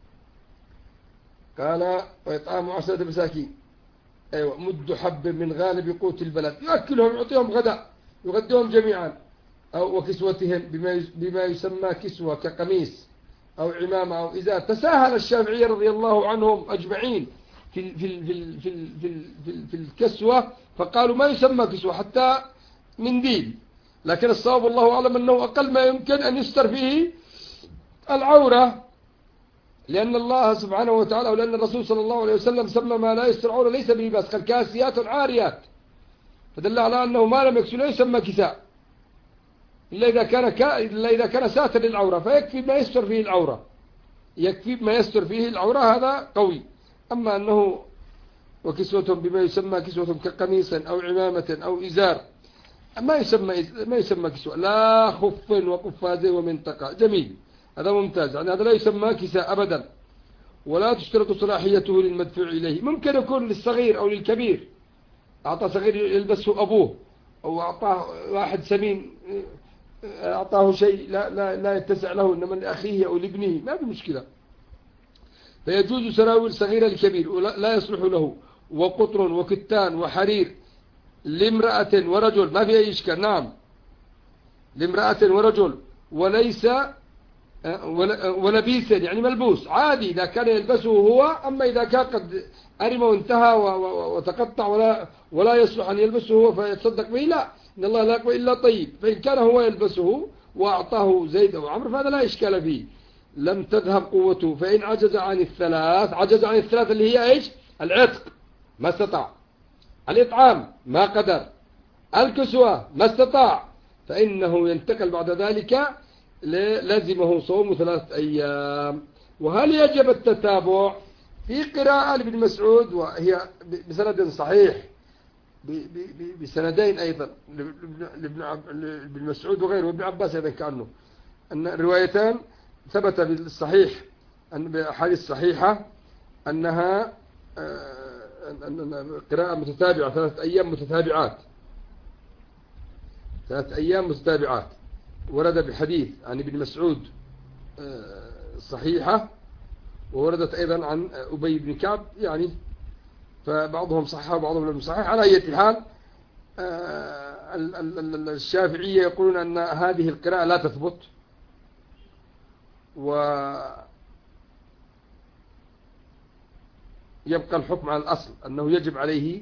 Speaker 1: قال وإطعام 10 مساكين، أيوة، مد حب من غالب قوت البلد، يأكلهم يعطيهم غداء يغديهم جميعا، أو وكسوتهم بما يسمى كسوة كقميص أو عمامة أو إزار. تساهل الشافعي رضي الله عنهم أجمعين في الكسوة، فقالوا ما يسمى كسوة حتى منديل، لكن الصواب والله أعلم أنه أقل ما يمكن أن يستر فيه العورة، لأن الله سبحانه وتعالى ولأن الرسول صلى الله عليه وسلم سمى ما لا يستر عورة ليس بلباس، قال كاسيات عاريات، فدل على أنه ما لم يكسو لا يسمى كساء إلا إذا كان ساتر للعورة، فيكفي ما يستر فيه العورة، يكفي ما يستر فيه العورة، هذا قوي. أما أنه وكسوتهم بما يسمى كسوتهم كقميص أو عمامة أو إزار، ما يسمى كسوة، لا خف وقفاز ومنطقة، جميل، هذا ممتاز، يعني هذا لا يسمى كساء أبدا. ولا تشترط صلاحيته للمدفوع إليه، ممكن يكون للصغير أو للكبير، أعطى صغير يلبسه أبوه، أو أعطاه واحد سمين أعطاه شيء لا يتسع له، إنما لأخيه أو لابنه ما في مشكلة، فيجوز سراويل صغيرة للكبير ولا يصلح له، وقطر وكتان وحرير لامرأة ورجل، ما في أي إشكال. نعم، لامرأة ورجل، وليس ولبيس يعني ملبوس عادي إذا كان يلبسه هو، أما إذا كان قد أرم وانتهى وتقطع ولا يصلح أن يلبسه هو فيتصدق به، لا، إن الله لا يقبل إلا طيب، فإن كان هو يلبسه وأعطاه زيد أو عمرو فهذا لا إشكال فيه، لم تذهب قوته. فإن عجز عن الثلاث اللي هي إيش؟ العتق ما استطاع، الإطعام ما قدر، الكسوة ما استطاع، فإنه ينتقل بعد ذلك لازمه صوم 3 أيام. وهل يجب التتابع؟ في قراءة لابن مسعود وهي بسند صحيح بسندين أيضا لابن مسعود وغيره وابن عباس أيضا، كأنه أن الروايتان ثبت بالصحيح بأحاديث صحيحة أنها قراءة متتابعة 3 أيام متتابعات، 3 أيام متتابعات، ورد بحديث عن ابن مسعود صحيحة، ووردت أيضا عن أبي بن كعب، يعني فبعضهم صحيح وبعضهم لم يصحح. على أي حال الشافعية يقولون أن هذه القراءة لا تثبت، ويبقى الحكم على الأصل أنه يجب عليه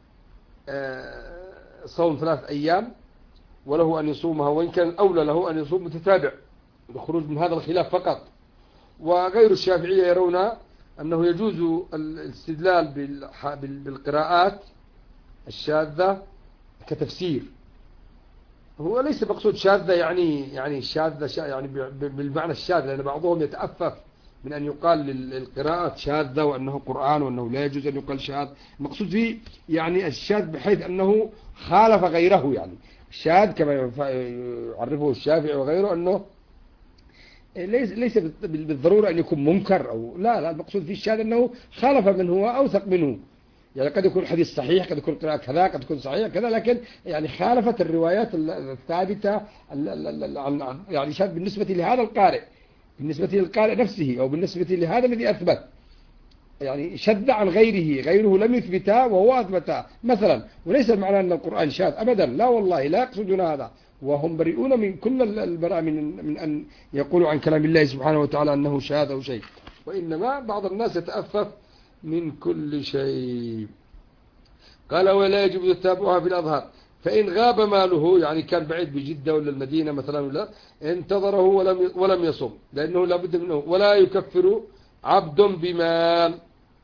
Speaker 1: صوم 3 أيام وله أن يصومها، وإن كان الأولى له أن يصوم متتابع للخروج من هذا الخلاف فقط. وغير الشافعية يرون أنه يجوز الاستدلال بالقراءات الشاذة كتفسير. هو ليس مقصود شاذة يعني شاذة يعني بالمعنى الشاذ، لأن بعضهم يتأفف من أن يقال للقراءة شاذة وأنه قرآن وأنه لا يجوز أن يقال شاذ. المقصود فيه يعني الشاذ بحيث أنه خالف غيره، يعني الشاذ كما يعرفه الشافعي وغيره أنه ليس بالضرورة أن يكون منكر أو لا، المقصود فيه الشاذ أنه خالف من هو أوثق منه، يعني قد يكون الحديث صحيح، قد يكون قراءة كذا، قد يكون صحيح كذا، لكن يعني خالفت الروايات الثابتة، يعني شاذ بالنسبة لهذا القارئ، بالنسبة للقارئ نفسه أو بالنسبة لهذا الذي أثبت، يعني شذ عن غيره لم يثبتها وهو أثبتها مثلا. وليس المعنى أن القرآن شاذ أبدا، لا والله، لا يقصدون هذا، وهم بريئون من كل البراء من أن يقولوا عن كلام الله سبحانه وتعالى أنه شاذ أو شيء، وإنما بعض الناس يتأفف من كل شيء. قال ولا يجب تتابعها في الأظهر، فإن غاب ماله، يعني كان بعيد بجدة ولا المدينة مثلا، ولا انتظره ولم يصم، لأنه لابد منه، ولا يكفر عبد بمال.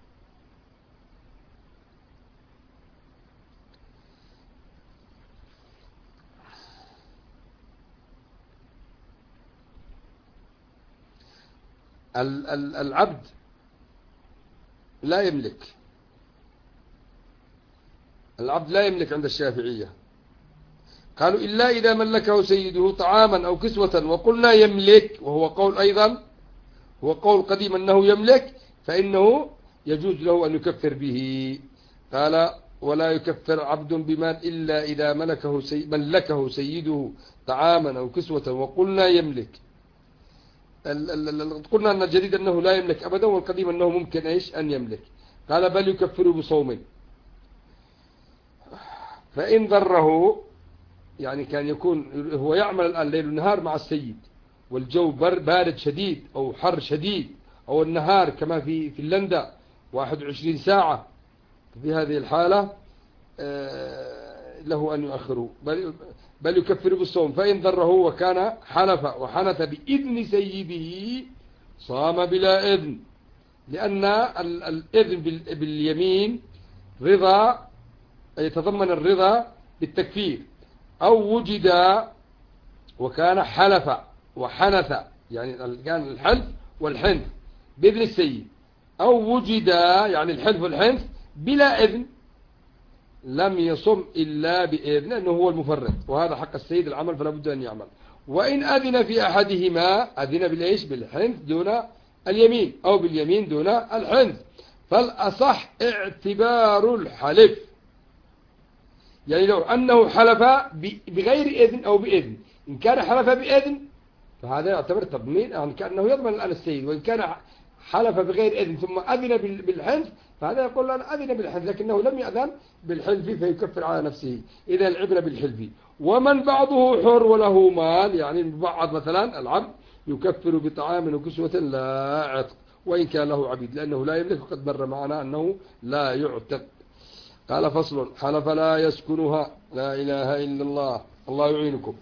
Speaker 1: العبد لا يملك، العبد لا يملك عند الشافعية. قالوا إلا إذا ملكه سيده طعاما أو كسوة، وقلنا يملك، وهو قول أيضا، هو قول قديم أنه يملك، فإنه يجوز له أن يكفر به. قال ولا يكفر عبد بمال إلا إذا ملكه سيده طعاما أو كسوة، وقلنا يملك. قلنا أن الجديد أنه لا يملك أبدا، والقديم أنه ممكن إيش أن يملك. قال بل يكفر بصوم. فإن ضره، يعني كان يكون هو يعمل الآن ليل ونهار مع السيد، والجو بارد شديد أو حر شديد، أو النهار كما في فنلندا 21 ساعة، في هذه الحالة له أن يؤخره، بل يكفر بالصوم. فإن ضره وكان حلف وحنث بإذن سيده صام بلا إذن، لأن الإذن باليمين رضا، يتضمن الرضا بالتكفير. أو وجد وكان حلف وحنث، يعني كان الحلف والحنث بإذن السيد، أو وجد يعني الحلف والحنث بلا إذن، لم يصم إلا بإذن، لأنه هو المفرد، وهذا حق السيد العمل فلا بد أن يعمل. وإن أذن في أحدهما، أذن بالإيش؟ بالحنث دون اليمين، أو باليمين دون الحنث. فالأصح اعتبار الحلف، يعني لو أنه حلف بغير إذن أو بإذن، إن كان حلف بإذن فهذا يعتبر تضمين، يعني كأنه يضمن الآن السيد. وإن كان حلف بغير إذن ثم أذن بالحنث، فهذا يقول أنا أذن بالحنث لكنه لم يأذن بالحلف فيكفر على نفسه. إذا العبرة بالحلف. ومن بعضه حر وله مال، يعني بعض مثلا العبد يكفر بطعام وكسوة لا عتق، وإن كان له عبيد، لأنه لا يملك، وقد مر معنا أنه لا يعتق. قال فصل: حلف لا يسكنها. لا إله إلا الله، الله يعينكم.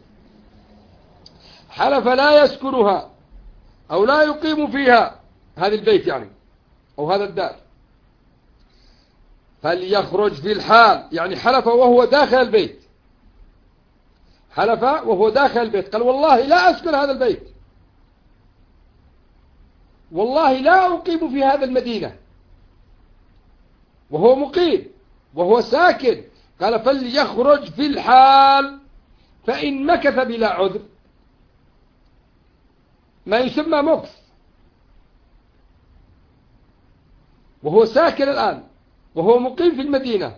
Speaker 1: حلف لا يسكنها أو لا يقيم فيها، هذا البيت يعني أو هذا الدار، فليخرج في الحال، يعني حلف وهو داخل البيت، حلف وهو داخل البيت، قال والله لا أسكن هذا البيت، والله لا أقيم في هذا المدينة، وهو مقيم وهو ساكن. قال فليخرج في الحال، فإن مكث بلا عذر، ما يسمى مكث، وهو ساكن الآن وهو مقيم في المدينة،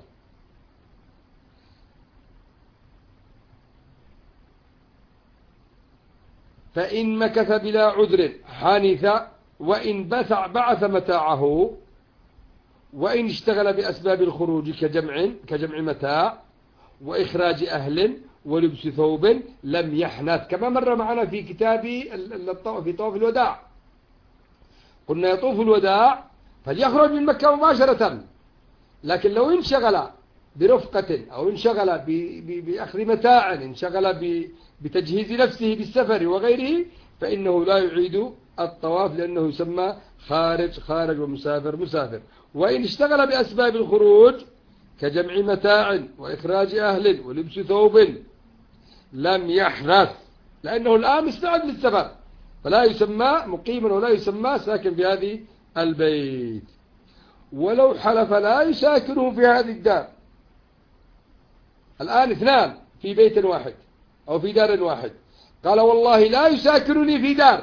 Speaker 1: فإن مكث بلا عذر حنث، وإن بعث متاعه، وإن اشتغل بأسباب الخروج كجمع متاع وإخراج أهل ولبس ثوب لم يحنث، كما مر معنا في كتاب في طواف الوداع. قلنا يطوف الوداع فليخرج من مكة مباشرة، لكن لو انشغل برفقة أو انشغل بأخذ متاع، انشغل بتجهيز نفسه بالسفر وغيره، فإنه لا يعيد الطواف، لأنه يسمى خارج ومسافر. وإن اشتغل بأسباب الخروج كجمع متاع وإخراج أهل ولبس ثوب لم يحنث، لأنه الآن مستعد للسفر، فلا يسمى مقيما ولا يسمى ساكن في هذه البيت. ولو حلف لا يساكنه في هذه الدار، الآن اثنان في بيت واحد أو في دار واحد، قال والله لا يساكنني في دار،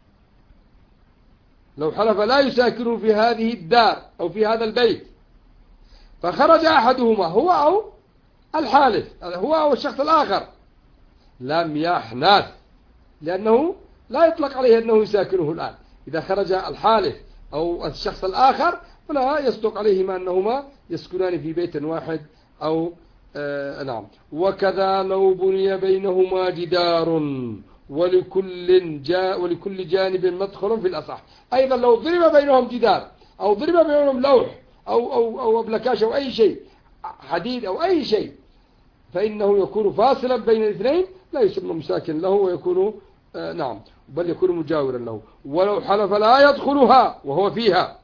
Speaker 1: لو حلف لا يساكنه في هذه الدار أو في هذا البيت، فخرج أحدهما هو أو الحالف، هو أو الشخص الآخر، لم يحنث، لأنه لا يطلق عليه أنه يساكنه الآن. إذا خرج الحالف أو الشخص الآخر فلا يصدق عليهما أنهما يسكنان في بيت واحد أو نعم. وكذا لو بني بينهما جدار ولكل جانب مدخل في الأصح، أيضا لو ضرب بينهم جدار أو ضرب بينهم لوح أو أبلكاش أو أي شيء، حديد أو أي شيء، فإنه يكون فاصلا بين الاثنين، لا يسمى مساكن له، ويكون نعم. بل يكون مجاورا له. ولو حلف لا يدخلها وهو فيها،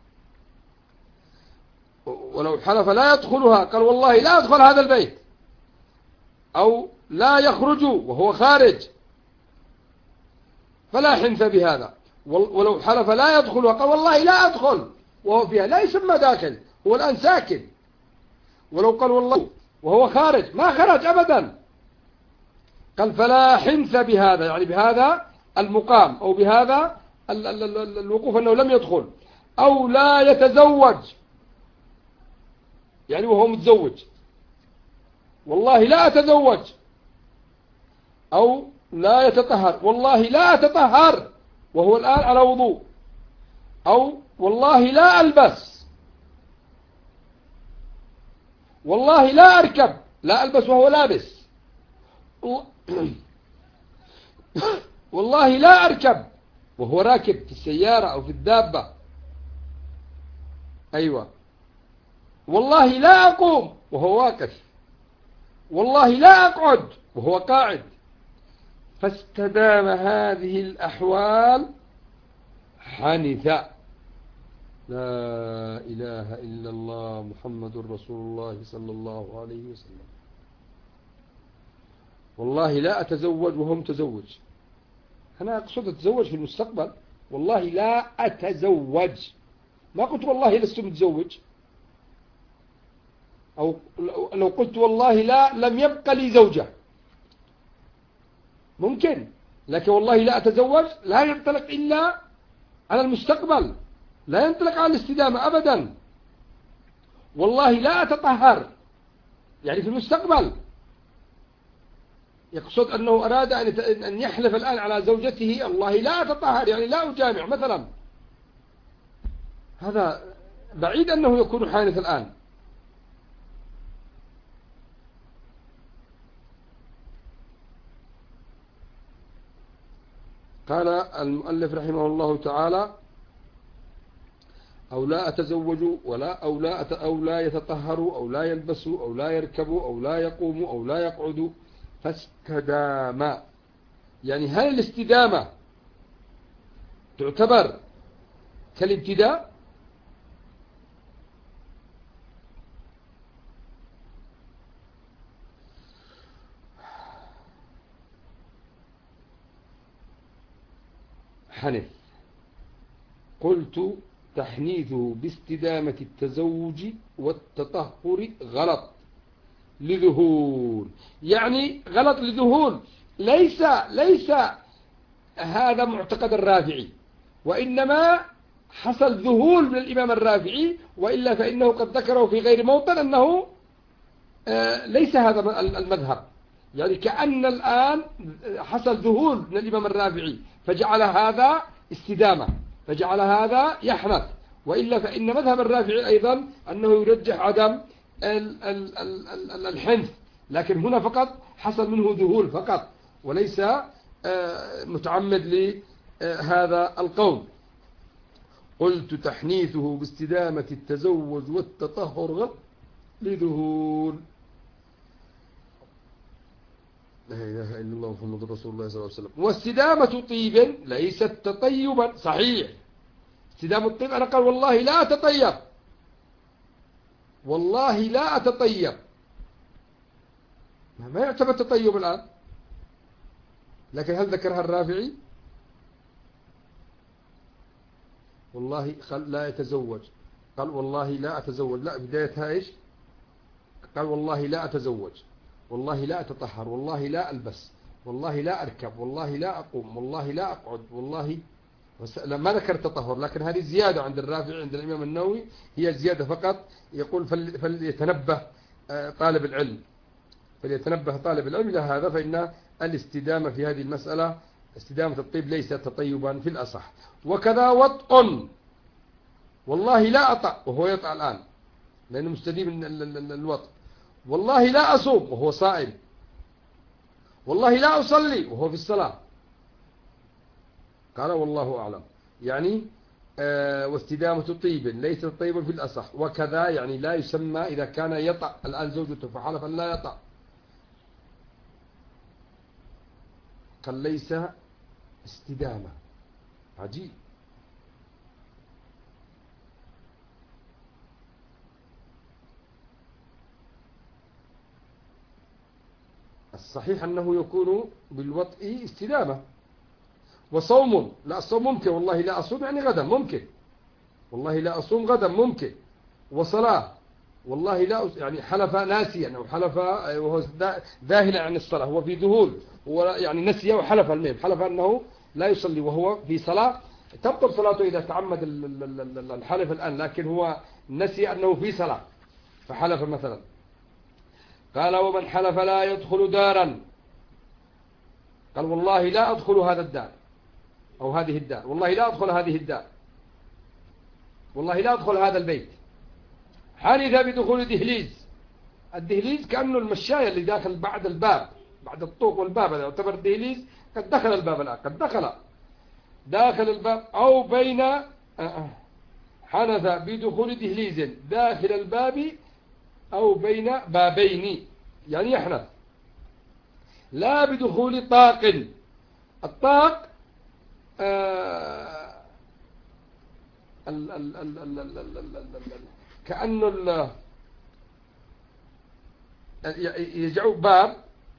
Speaker 1: ولو حلف لا يدخلها، قال والله لا أدخل هذا البيت، أو لا يخرج وهو خارج، فلا حنث بهذا. ولو حلف لا يدخلها، قال والله لا أدخل وهو فيها، لا يسمى داخل، هو الآن ساكن. ولو قال والله وهو خارج، ما خرج أبدا، قال فلا حنث بهذا، يعني بهذا المقام أو بهذا الوقوف أنه لم يدخل. أو لا يتزوج، يعني وهو متزوج، والله لا أتزوج. أو لا يتطهر، والله لا أتطهر وهو الآن على وضوء. أو والله لا ألبس، والله لا أركب، لا ألبس وهو لابس، والله لا أركب وهو راكب في السيارة أو في الدابة. أيوة. والله لا أقوم وهو واقف، والله لا أقعد وهو قاعد. فاستدام هذه الأحوال حنث. لا إله إلا الله محمد رسول الله صلى الله عليه وسلم. والله لا أتزوج وهو متزوج، أنا أقصد أتزوج في المستقبل، والله لا أتزوج، ما قلت والله لست متزوج. أو لو قلت والله لا لم يبقى لي زوجة ممكن، لكن والله لا أتزوج لا ينطلق إلا على المستقبل، لا ينطلق على الاستدامة أبدا. والله لا أتطهر، يعني في المستقبل، يقصد أنه أراد أن يحلف الآن على زوجته الله لا أتطهر، يعني لا أجامع مثلا. هذا بعيد أنه يكون حانث الآن. قال المؤلف رحمه الله تعالى: أو لا أتزوج أو لا يتطهر أو لا يلبس أو لا يركب أو لا يقوم أو لا يقعد فاستدام. يعني هل الاستدامة تعتبر كالابتداء؟ حنث. قلت تحنيثه باستدامة التزوج والتطهر غلط لذهول، يعني غلط لذهول، ليس هذا معتقد الرافعي، وإنما حصل ذهول من الإمام الرافعي، وإلا فإنه قد ذكره في غير موطن أنه ليس هذا المذهب. يعني كأن الآن حصل ذهول من الإمام الرافعي فجعل هذا استدامة، فجعل هذا يحنث، وإلا فإن مذهب الرافعي أيضا أنه يرجح عدم الحنث، لكن هنا فقط حصل منه ذهول فقط، وليس متعمد لهذا القول. قلت تحنيثه باستدامة التزوج والتطهر لذهول. لا إله إلا الله محمد رسول الله صلى الله عليه وسلم. واستدامة طيب ليست تطيبا. صحيح، استدامة الطيب، أنا قال والله لا أتطيب، والله لا أتطيب، ما يعتبر تطيب الآن، لكن هل ذكرها الرافعي؟ والله لا يتزوج، قال والله لا أتزوج، لا بدايتها إيش؟ قال والله لا أتزوج، والله لا أتطهر، والله لا ألبس، والله لا أركب، والله لا أقوم، والله لا أقعد، والله ما ذكر التطهر، لكن هذه زيادة عند الرافعي، عند الإمام النووي هي زيادة فقط. يقول فليتنبه طالب العلم، فليتنبه طالب العلم إلى هذا، فإن الاستدامة في هذه المسألة استدامة الطيب ليس تطيبا في الأصح. وكذا وطء، والله لا أطأ وهو يطأ الآن لأنه مستديم من الوطء. والله لا أصوم وهو صائم، والله لا أصلي وهو في الصلاة. قال والله أعلم. يعني واستدامة طيب ليس طيبا في الأصح. وكذا يعني لا يسمى إذا كان يطأ الآن زوجته فحلف أن لا يطأ، قال ليس استدامة. عجيب. الصحيح أنه يكون بالوطء استدامة. وصوم، لا الصوم ممكن، والله لا أصوم يعني غدا ممكن، والله لا أصوم غدا ممكن. وصلاة، والله لا يعني حلف ناسيا أو حلف وهو ذاهلا عن الصلاة، هو في ذهول، هو يعني نسي وحلف، المهم حلف أنه لا يصلي وهو في صلاة، تبطل صلاته إذا تعمد الحلف الآن، لكن هو نسي أنه في صلاة فحلف مثلا. قال ومن حلف لا يدخل دارا، قال والله لا أدخل هذا الدار أو هذه الدار، والله لا أدخل هذه الدار، والله لا أدخل هذا البيت. حنث بدخول دهليز، الدهليز كأنه المشاية اللي داخل بعد الباب، بعد الطوق والباب، هذا يعتبر دهليز، قد دخل الباب الآن، قد داخل الباب أو بين حنث بدخول دهليز داخل الباب أو بين بابين، يعني يحنث. لا بدخول طاق، الطاق كأنه يجعوا باب،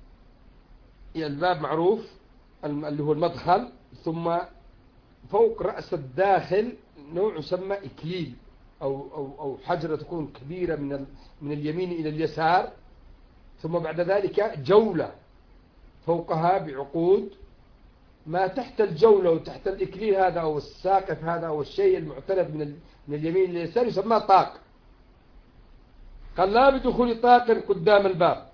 Speaker 1: الباب معروف اللي هو المدخل، ثم فوق رأس الداخل نوع يسمى إكليل أو حجرة تكون كبيرة من اليمين إلى اليسار، ثم بعد ذلك جولة فوقها بعقود. ما تحت الجولة وتحت الإكليل هذا أو الساقف هذا أو الشيء المعترف من اليمين إلى اليسار يسمى طاق. قال لا بدخول طاق قدام الباب،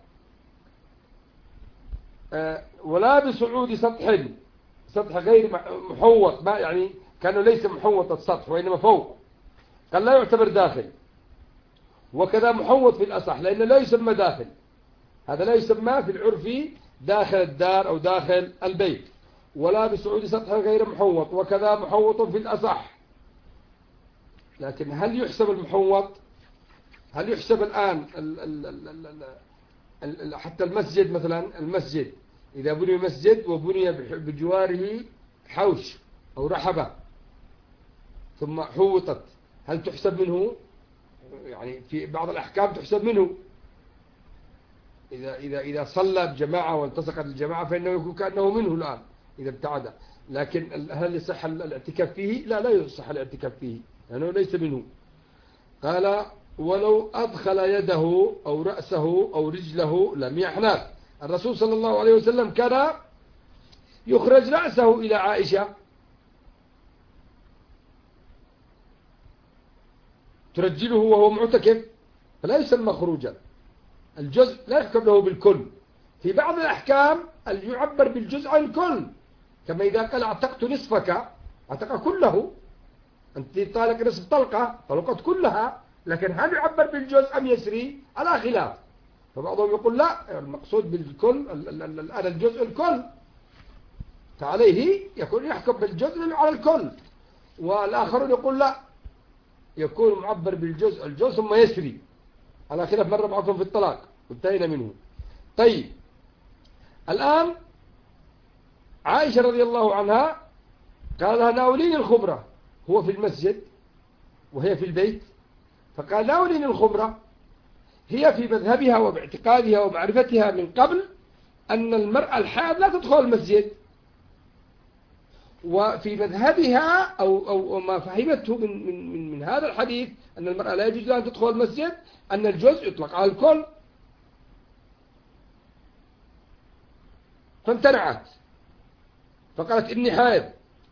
Speaker 1: ولا بصعود سطح غير محوط، ما يعني كانوا ليس محوط السطح وإنما فوق، قال لا يعتبر داخل. وكذا محوط في الأصح، لأنه لا يسمى داخل، هذا لا يسمى في العرف داخل الدار أو داخل البيت. ولا بصعود سطح غير محوط، وكذا محوط في الأصح. لكن هل يحسب المحوط؟ هل يحسب الآن حتى المسجد مثلا، المسجد إذا بني مسجد وبني بجواره حوش أو رحبة ثم حوطت، هل تحسب منه؟ يعني في بعض الأحكام تحسب منه. إذا صلى بجماعة والتصقت الجماعة فإنه يكون كأنه منه الآن إذا ابتعد. لكن هل يصح الاعتكاف فيه؟ لا يصح الاعتكاف فيه لأنه ليس منه. قال ولو أدخل يده أو رأسه أو رجله لم يحنث. الرسول صلى الله عليه وسلم كان يخرج رأسه إلى عائشة ترجله وهو معتكف، فلا يسمى خروجا. الجزء لا يحكم له بالكل. في بعض الأحكام يعبر بالجزء عن الكل، كما إذا قال اعتقت نصفك، اعتق كله، أنت طالق نصف طلقة، طلقت كلها، لكن هل يعبر بالجزء أم يسري؟ على خلاف. فبعضهم يقول لا، المقصود بالكل الآن الجزء الكل، فعليه يكون يحكم بالجزء على الكل. والآخرون يقول لا، يكون معبر بالجزء ثم يسري، على خلاف مرة معكم في الطلاق وانتهينا منه. طيب الآن عائشة رضي الله عنها قال لها ناوليني الخمرة، هو في المسجد وهي في البيت، فقال ناوليني الخمرة. هي في مذهبها وباعتقادها ومعرفتها من قبل أن المرأة الحائض لا تدخل المسجد، وفي مذهبها أو ما فهمته من هذا الحديث أن المرأة لا يجوز لها أن تدخل المسجد، أن الجزء يطلق على الكل، فامتنعت فقالت إني حائض.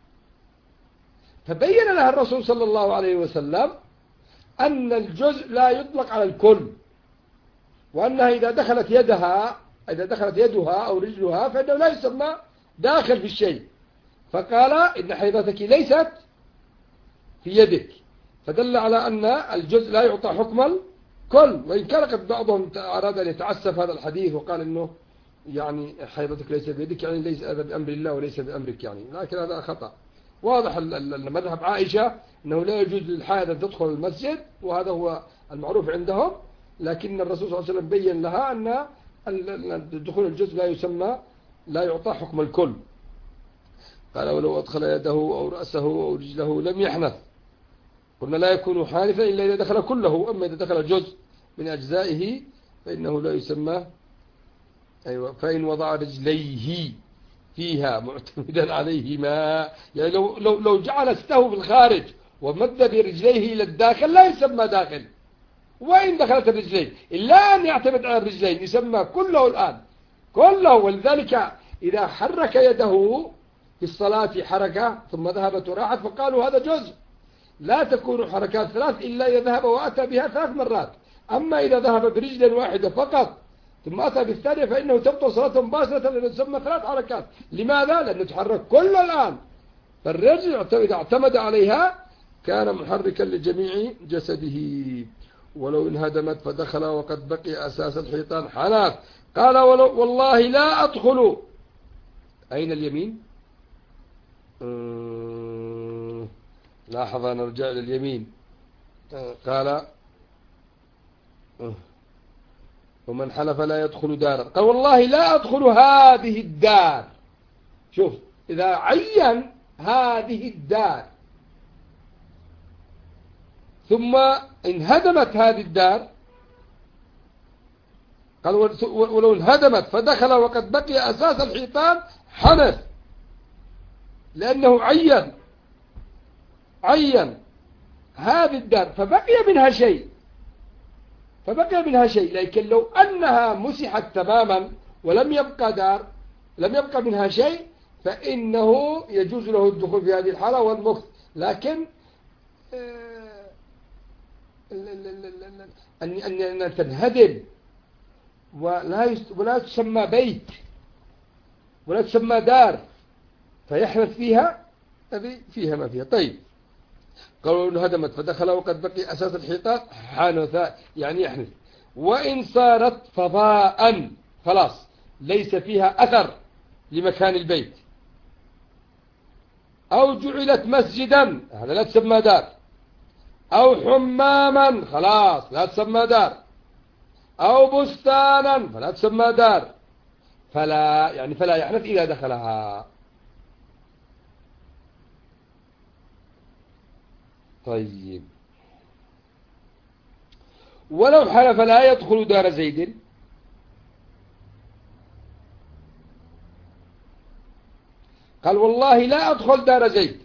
Speaker 1: فبين لها الرسول صلى الله عليه وسلم أن الجزء لا يطلق على الكل، وأنها إذا دخلت يدها أو رجلها فإنه لا يسمى داخل في الشيء. فقال إن حيضتك ليست في يدك، فدل على أن الجزء لا يعطى حكم الكل. وإن كان قد بعضهم أراد أن يتعسف هذا الحديث وقال إنه يعني حيضتك ليس بيدك، يعني ليس هذا بأمر الله وليس بأمرك يعني، لكن هذا خطأ. واضح المذهب عائشة أنه لا يجوز للحائض أن تدخل المسجد، وهذا هو المعروف عندهم، لكن الرسول صلى الله عليه وسلم بين لها أن دخول الجزء لا يعطى حكم الكل. قال ولو أدخل يده أو رأسه أو رجله لم يحنث. قلنا لا يكون حانثا إلا إذا دخل كله، أما إذا دخل جزء من أجزائه فإنه لا يسمى. أيوة. فإن وضع رجليه فيها معتمدا عليهما، يعني لو جعل استه في الخارج ومد برجليه إلى الداخل لا يسمى داخل. وإن دخلت الرجلين إلا أن يعتمد على الرجلين يسمى كله الآن كله. ولذلك إذا حرك يده في الصلاة حركة ثم ذهبت وراحت فقالوا هذا جزء. لا تكون حركات ثلاث إلا إذا ذهب وأتى بها 3 مرات. أما إذا ذهب برجل واحدة فقط ثم أتى بالثانية فإنه تبطل صلاته مباشرة، لأنه تسمى 3 حركات. لماذا؟ لأنه تحرك كله الآن. فالرجل إذا اعتمد عليها كان محركا لجميع جسده. ولو انهدمت فدخل وقد بقي أساس الحيطان حنث. قال والله لا أدخل. أين اليمين؟ لاحظ نرجع إلى اليمين. قال ومن حلف لا يدخل دارا. قال والله لا أدخل هذه الدار. شوف إذا عين هذه الدار ثم انهدمت هذه الدار، قال ولو انهدمت فدخل وقد بقي أساس الحيطان حنث، لأنه عين هذه الدار فبقي منها شيء. لكن لو أنها مسحت تماما ولم يبقى دار، لم يبقى منها شيء، فإنه يجوز له الدخول في هذه الحالة والمكث. لكن أن تنهدم ولا تسمى بيت ولا تسمى دار فيحنث فيها، هذه فيها ما فيها. طيب قالوا انهدمت فدخل وقد بقي أساس الحيطان حنث، يعني يحنث. وإن صارت فضاء خلاص ليس فيها أثر لمكان البيت، أو جعلت مسجدا، هذا لا تسمى دار، أو حماما خلاص لا تسمى دار، أو بستانا فلا تسمى دار، فلا يحنث إذا دخلها. طيب ولو حلف لا يدخل دار زيد، قال والله لا أدخل دار زيد،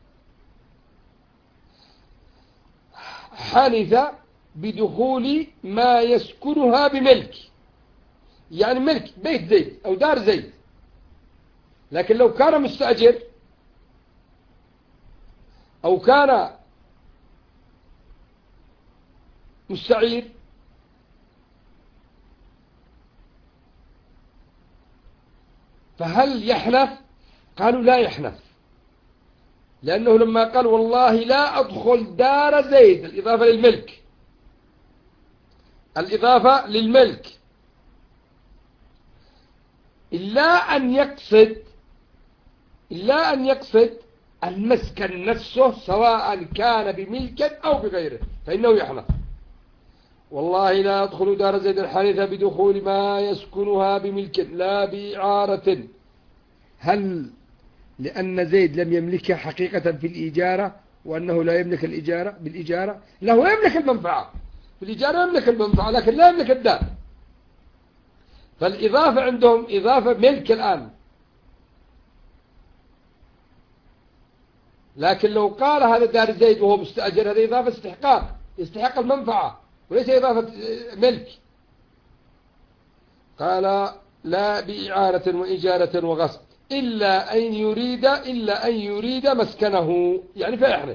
Speaker 1: حنث بدخول ما يسكنها بملك، يعني ملك بيت زيد أو دار زيد. لكن لو كان مستأجر أو كان مستعير فهل يحنث؟ قالوا لا يحنث، لأنه لما قال والله لا أدخل دار زيد، الإضافة للملك إلا أن يقصد المسكن نفسه سواء كان بملك أو بغيره فإنه يحنث. والله لا أدخل دار زيد الحنث بدخول ما يسكنها بملك لا بإعارة. هل لأن زيد لم يملكها حقيقة في الإجارة وأنه لا يملك الإجارة بالإجارة؟ لا، هو يملك المنفعة في الإجارة، يملك المنفعة لكن لا يملك الدار. فالإضافة عندهم إضافة ملك الآن. لكن لو قال هذا دار زيد وهو مستأجر هذه إضافة استحقاق، يستحق المنفعة وليس إضافة ملك. قال لا بإعارة وإجارة وغصب إلا أن يريد مسكنه، يعني فيحنث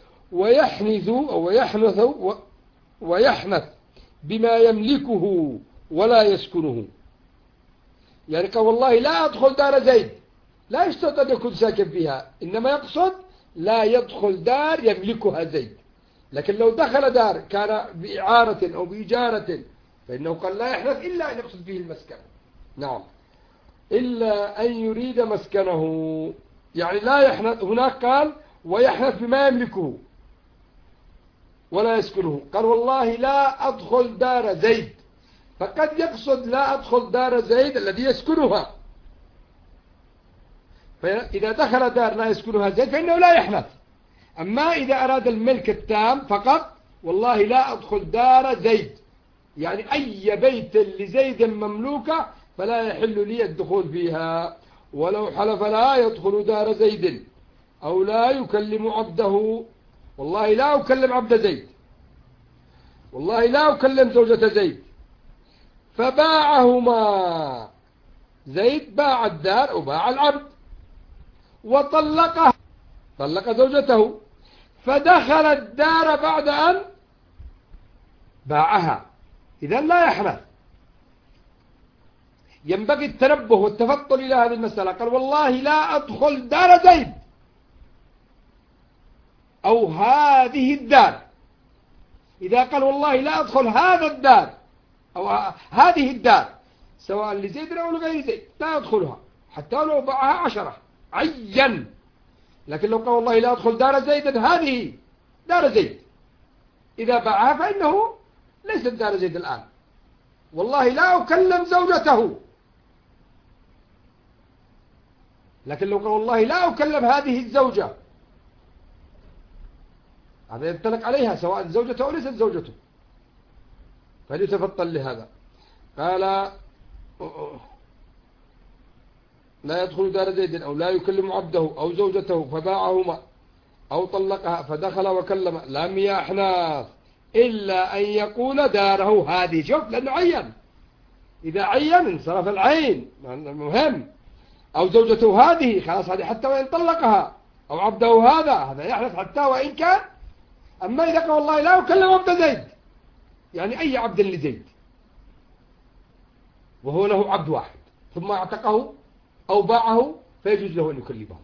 Speaker 1: ويحنث بما يملكه ولا يسكنه. يعني قال والله لا أدخل دار زيد، لا يشترط أن يكون ساكن فيها، إنما يقصد لا يدخل دار يملكها زيد. لكن لو دخل دار كان بإعارة أو بإجارة فإنه قال لا يحنث إلا أن يقصد فيه المسكن. نعم، إلا أن يريد مسكنه، يعني لا يحنث. هناك قال ويحنث بما يملكه ولا يسكنه. قال والله لا أدخل دار زيد، فقد يقصد لا أدخل دار زيد الذي يسكنها، فإذا دخل دار لا يسكنها زيد فإنه لا يحنث. أما إذا أراد الملك التام فقط، والله لا أدخل دار زيد، يعني أي بيت لزيد مملوكة فلا يحل لي الدخول فيها، ولو حلف لا يدخل دار زيد أو لا يكلم عبده، والله لا أكلم عبد زيد، والله لا أكلم زوجة زيد، فباعهما، زيد باع الدار وباع العبد وطلقها، طلق زوجته، فدخل الدار بعد أن باعها، إذن لا يحنث. ينبغي التنبه والتفطن إلى هذه المسألة. قال والله لا أدخل دار زيد أو هذه الدار، إذا قال والله لا أدخل هذا الدار أو هذه الدار سواء لزيد أو لغير زيد لا يدخلها حتى لو باعها 10 عين. لكن لو قال والله لا أدخل دار زيد، هذه دار زيد، إذا باعها فإنه ليست دار زيد الآن. والله لا أكلم زوجته، لكن لو قال والله لا أكلم هذه الزوجة، هذا ينطلق عليها سواء زوجته أو ليست زوجته، فليتفطن لهذا. قال لا يدخل دار زيد أو لا يكلم عبده أو زوجته فباعهما أو طلقها فدخل وكلم لم يحنث إلا أن يقول داره هذه. شوف، لأنه عين، إذا عين انصرف العين مهم. أو زوجته هذه، خلاص هذه حتى وإن طلقها، أو عبده هذا يحنث حتى وإن كان. أما إذا قال والله لا أكلم عبد زيد، يعني أي عبد لزيد وهو له عبد واحد ثم اعتقه أو باعه فيجوز له أن يكلمه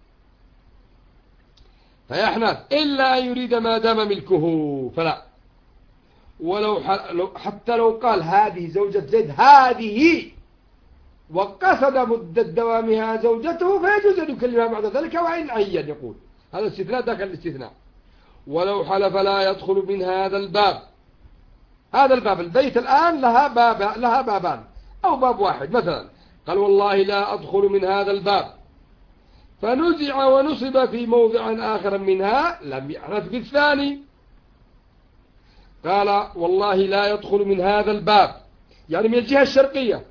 Speaker 1: فيحنث إلا أن يريد ما دام ملكه فلا. ولو حتى لو قال هذه زوجة زيد هذه وقصد مدة دوامها زوجته فيجوز أن يكلمها بعد ذلك وإن عين. يقول هذا الاستثناء داخل الاستثناء. ولو حلف لا يدخل من هذا الباب، هذا الباب البيت الآن لها بابان أو باب واحد، مثلا قال والله لا أدخل من هذا الباب، فنزع ونصب في موضع آخر منها لم يحنث بالثاني. قال والله لا يدخل من هذا الباب، يعني من الجهة الشرقية،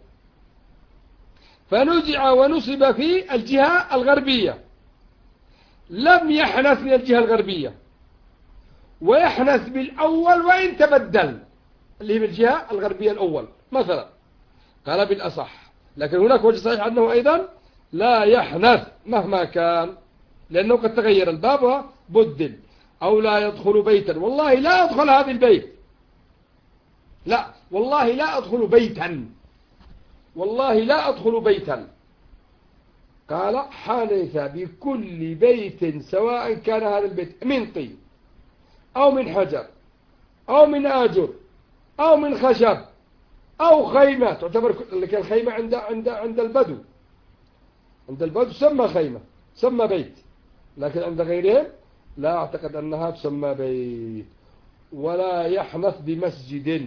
Speaker 1: فنزع ونصب في الجهة الغربية، لم يحنث من الجهة الغربية، ويحنث بالأول وإن تبدل، اللي هي من الجهة الغربية الأول مثلا. قال بالأصح، لكن هناك وجه صحيح أنه أيضا لا يحنث مهما كان، لأنه قد تغير الباب وبدل. أو لا يدخل بيتا، والله لا أدخل هذا البيت، لا والله لا أدخل بيتا، والله لا أدخل بيتا. قال حنث بكل بيت سواء كان هذا البيت من طين أو من حجر أو من آجر أو من خشب أو خيمة. تعتبر لك الخيمة عند البدو، عند البدو تسمى خيمة، تسمى بيت، لكن عند غيرهم لا أعتقد أنها تسمى بيت. ولا يحنث بمسجد،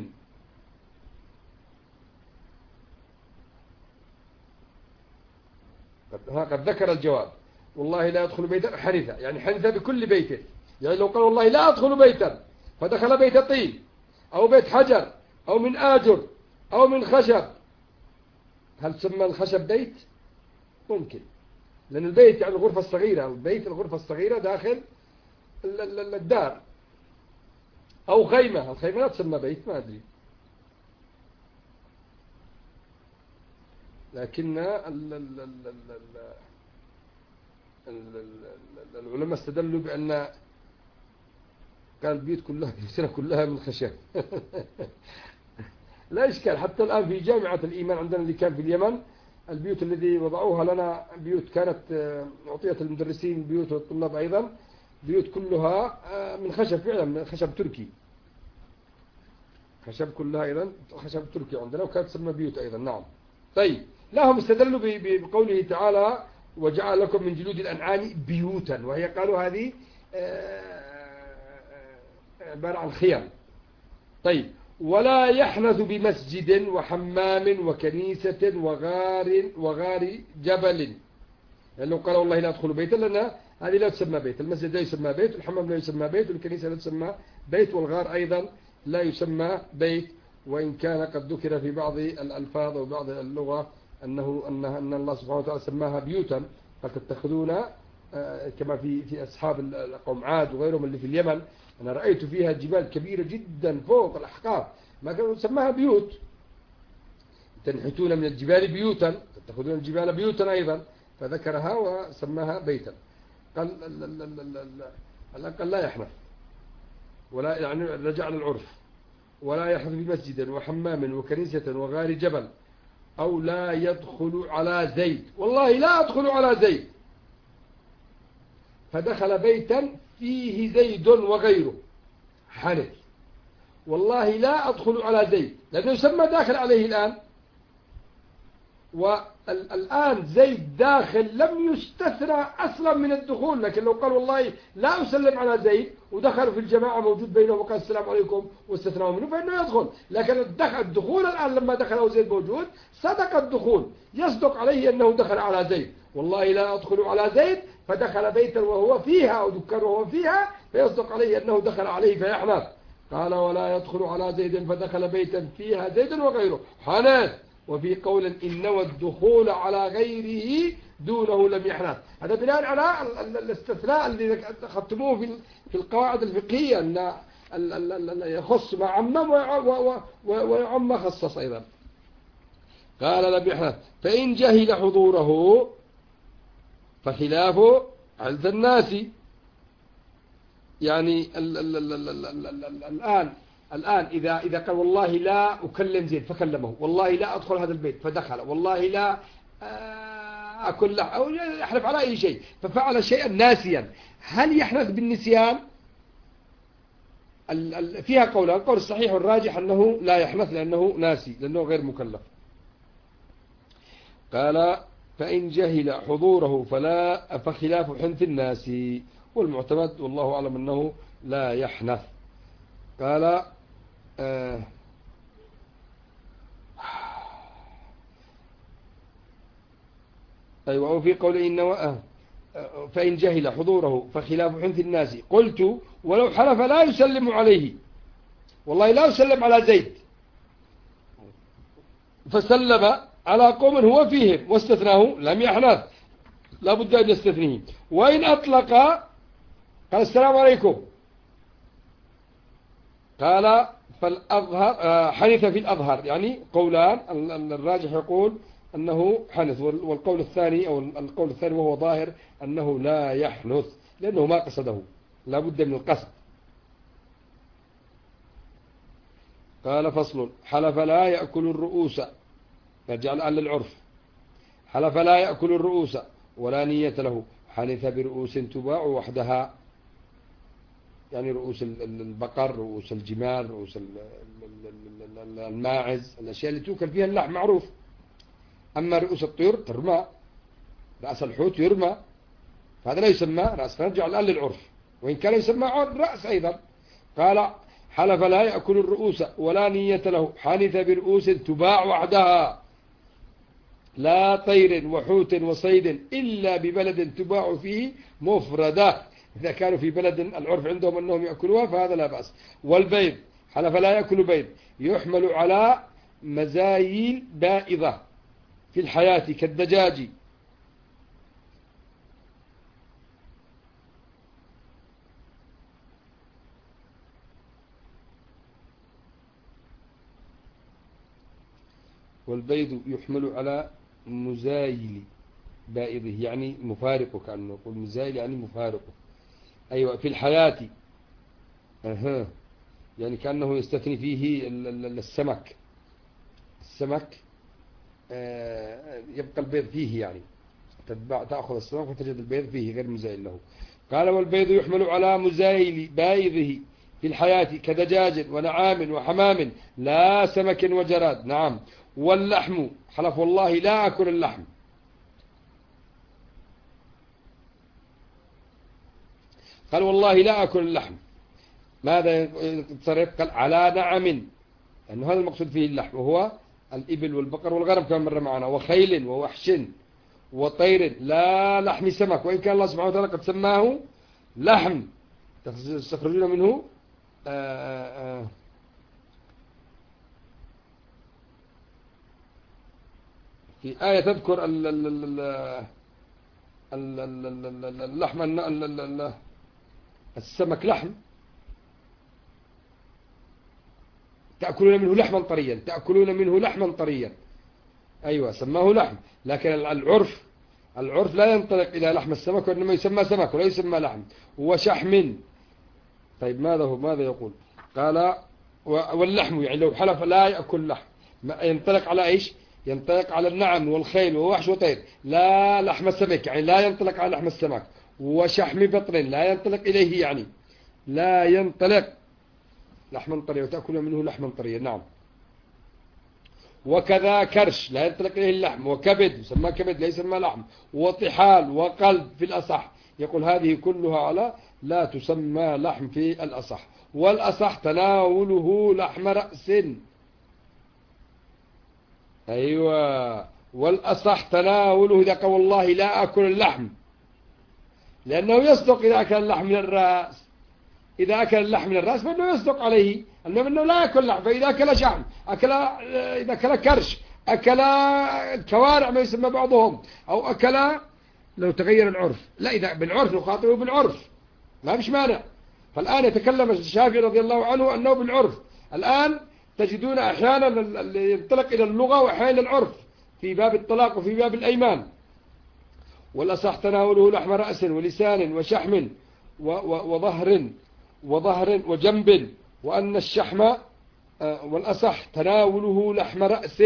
Speaker 1: قد ذكر الجواب والله لا يدخل بيتا حنث، يعني حنث بكل بيته. يعني لو قال والله لا أدخل بيتا فدخل بيت طين أو بيت حجر أو من آجر أو من خشب، هل تسمى الخشب بيت؟ ممكن، لأن البيت يعني الغرفة الصغيرة، البيت الغرفة الصغيرة داخل الدار. أو خيمة، الخيمة لا تسمى بيت، ما أدري، لكن العلماء استدلوا بأن قال البيوت كلها من خشب. لا إشكال، حتى الآن في جامعة الإيمان عندنا اللي كان في اليمن، البيوت الذي وضعوها لنا بيوت كانت أعطيت المدرسين، بيوت والطلاب أيضا، بيوت كلها من خشب فعلا، من خشب تركي، خشب كلها أيضا خشب تركي عندنا، وكانت تسمى بيوت أيضا. نعم. طيب، لهم استدلوا بقوله تعالى وجعل لكم من جلود الأنعام بيوتا، وهي قالوا هذه عبارة عن خيام. طيب، ولا يحنث بمسجد وحمام وكنيسة وغار جبل، يعني لو قال والله لا أدخل بيتا، لأن هذه لا تسمى بيت، المسجد لا يسمى بيت، والحمام لا يسمى بيت، والكنيسة لا تسمى بيت، والغار أيضا لا يسمى بيت. وإن كان قد ذكر في بعض الألفاظ وبعض اللغة أن الله سبحانه وتعالى سماها بيوتا، فتتخذون كما في أصحاب قوم عاد وغيرهم اللي في اليمن، أنا رأيت فيها جبال كبيرة جدا فوق الأحقاف، ما كانوا سماها بيوت، تنحتون من الجبال بيوتا، تتخذون الجبال بيوتا أيضا، فذكرها وسماها بيتا. قال لا يحنث، ولا يعني رجع للعرف، ولا يحنث بمسجد وحمام وكنيسة وغار جبل، أو لا يدخل على زيد، والله لا أدخل على زيد، فدخل بيتا فيه زيد وغيره حنث، والله لا أدخل على زيد، لأنه يسمى داخل عليه الآن، والآن زيد داخل لم يستثنى أصلا من الدخول. لكن لو قال والله لا أسلم على زيد ودخل في الجماعة موجود بينهم وقال السلام عليكم واستثناه منه فإنه يدخل. لكن الدخول الآن لما دخل زيد موجود صدق الدخول، يصدق عليه أنه دخل على زيد، والله لا أدخل على زيد، فدخل بيتا وهو فيها أو دكان وهو فيها، فيصدق عليه أنه دخل عليه فيحنث. قال ولا يدخل على زيد فدخل بيتا فيها زيد وغيره حنث. وفي قول إن نوى الدخول على غيره دونه لم يحنث. هذا بناء على الاستثناء الذي أخذتموه في القواعد الفقهية، أن يخص ما عمم ويعم ما خصص أيضا. قال لم يحنث. فإن جهل حضوره فخلافه عند الناس. يعني الآن إذا قال والله لا أكلم زيد فكلمه، والله لا أدخل هذا البيت فدخل، والله لا أكل له، أو يحلف على أي شيء ففعل شيئا ناسيا، هل يحنث بالنسيان؟ فيها قول، القول الصحيح والراجح أنه لا يحنث لأنه ناسي، لأنه غير مكلف. قال فإن جهل حضوره فخلاف حنث الناس، والمعتمد والله أعلم أنه لا يحنث. قال أيوة. وفي قول إن فإن جهل حضوره فخلاف حنث الناس، قلت ولو حلف لا يسلم عليه، والله لا يسلم على زيد، فسلم على قوم هو فيهم واستثناه لم يحنث، لا بد أن يستثنيه. وإن أطلق قال السلام عليكم، قال فالأظهر حنث في الأظهر، يعني قولان، الراجح يقول أنه حنث، والقول الثاني أو القول الثاني وهو ظاهر أنه لا يحنث، لأنه ما قصده، لا بد من القصد. قال فصل. حلف لا يأكل الرؤوس، نرجع الآن للعرف. حلف لا يأكل الرؤوس ولا نية له، حنث برؤوس تباع وحدها، يعني رؤوس البقر، رؤوس الجمال، رؤوس الماعز، الأشياء اللي توكل فيها اللحم معروف. أما رؤوس الطيور ترمى، رأس الحوت يرمى، فهذا لا يسمى رأس، فنرجع الآن للعرف، وإن كان يسمى رأس أيضا. قال حلف لا يأكل الرؤوس ولا نية له، حنث برؤوس تباع وحدها، لا طير وحوت وصيد إلا ببلد تباع فيه مفردة، إذا كانوا في بلد العرف عندهم أنهم يأكلوها فهذا لا بأس. والبيض حلف لا يأكل بيض، يحمل على مزايل بائضة في الحياة كالدجاج. والبيض يحمل على مزايل بائضه، يعني مفارقه، كأنه يقول مزايل يعني مفارقه. أيوة في الحياة، يعني كأنه يستثني فيه السمك يبقى البيض فيه، يعني تأخذ السمك وتجد البيض فيه غير مزايل له. قال والبيض يحمل على مزايل بائضه في الحياة كدجاج ونعام وحمام لا سمك وجراد. نعم. واللحم حلف والله لا أكل اللحم، قال والله لا أكل اللحم، ماذا يتصرف؟ قال على نعم، لأنه هذا المقصود فيه اللحم، وهو الإبل والبقر والغنم كما مر معنا، وخيل ووحش وطير لا لحم سمك، وإن كان الله سبحانه وتعالى قد سماه لحم تستخرجون منه في آية تذكر اللحم السمك لحم، تأكلون منه لحما طريا، تأكلون منه لحما طريا. أيوة سماه لحم، لكن العرف لا ينطلق إلى لحم السمك، وإنما يسمى سمك ولا يسمى لحم. وشحم. طيب ماذا يقول؟ قال واللحم، يعني لو حلف لا يأكل لحم، ينطلق على إيش؟ ينطلق على النعم والخيل ووحش وطير، لا لحم السمك، يعني لا ينطلق على لحم السمك. وشحم بطن لا ينطلق إليه، يعني لا ينطلق لحما طريا، وتأكل منه لحما طريا. نعم. وكذا كرش لا ينطلق إليه اللحم، وكبد يسمى كبد لا يسمى لحم، وطحال وقلب في الأصح، يقول هذه كلها على لا تسمى لحم في الأصح. والأصح تناوله لحم رأس. أيوة، والأصح تناوله إذا قال والله لا أكل اللحم، لأنه يصدق إذا أكل اللحم من الرأس. إذا أكل اللحم من الرأس فإنه يصدق عليه أنه لا يأكل لحم. فإذا أكل شحم، إذا أكل كرش، أكل كوارع ما يسمى بعضهم، أو أكل، لو تغير العرف، لا إذا بالعرف نخاطبه بالعرف ما فيش مانع. فالآن يتكلم الشافعي رضي الله عنه أنه بالعرف. الآن تجدون أحيانا ينطلق إلى اللغة وأحيانا العرف في باب الطلاق وفي باب الأيمان. والأصح تناوله لحم رأس ولسان وشحم وظهر وجنب، وأن الشحم والأصح تناوله لحم رأس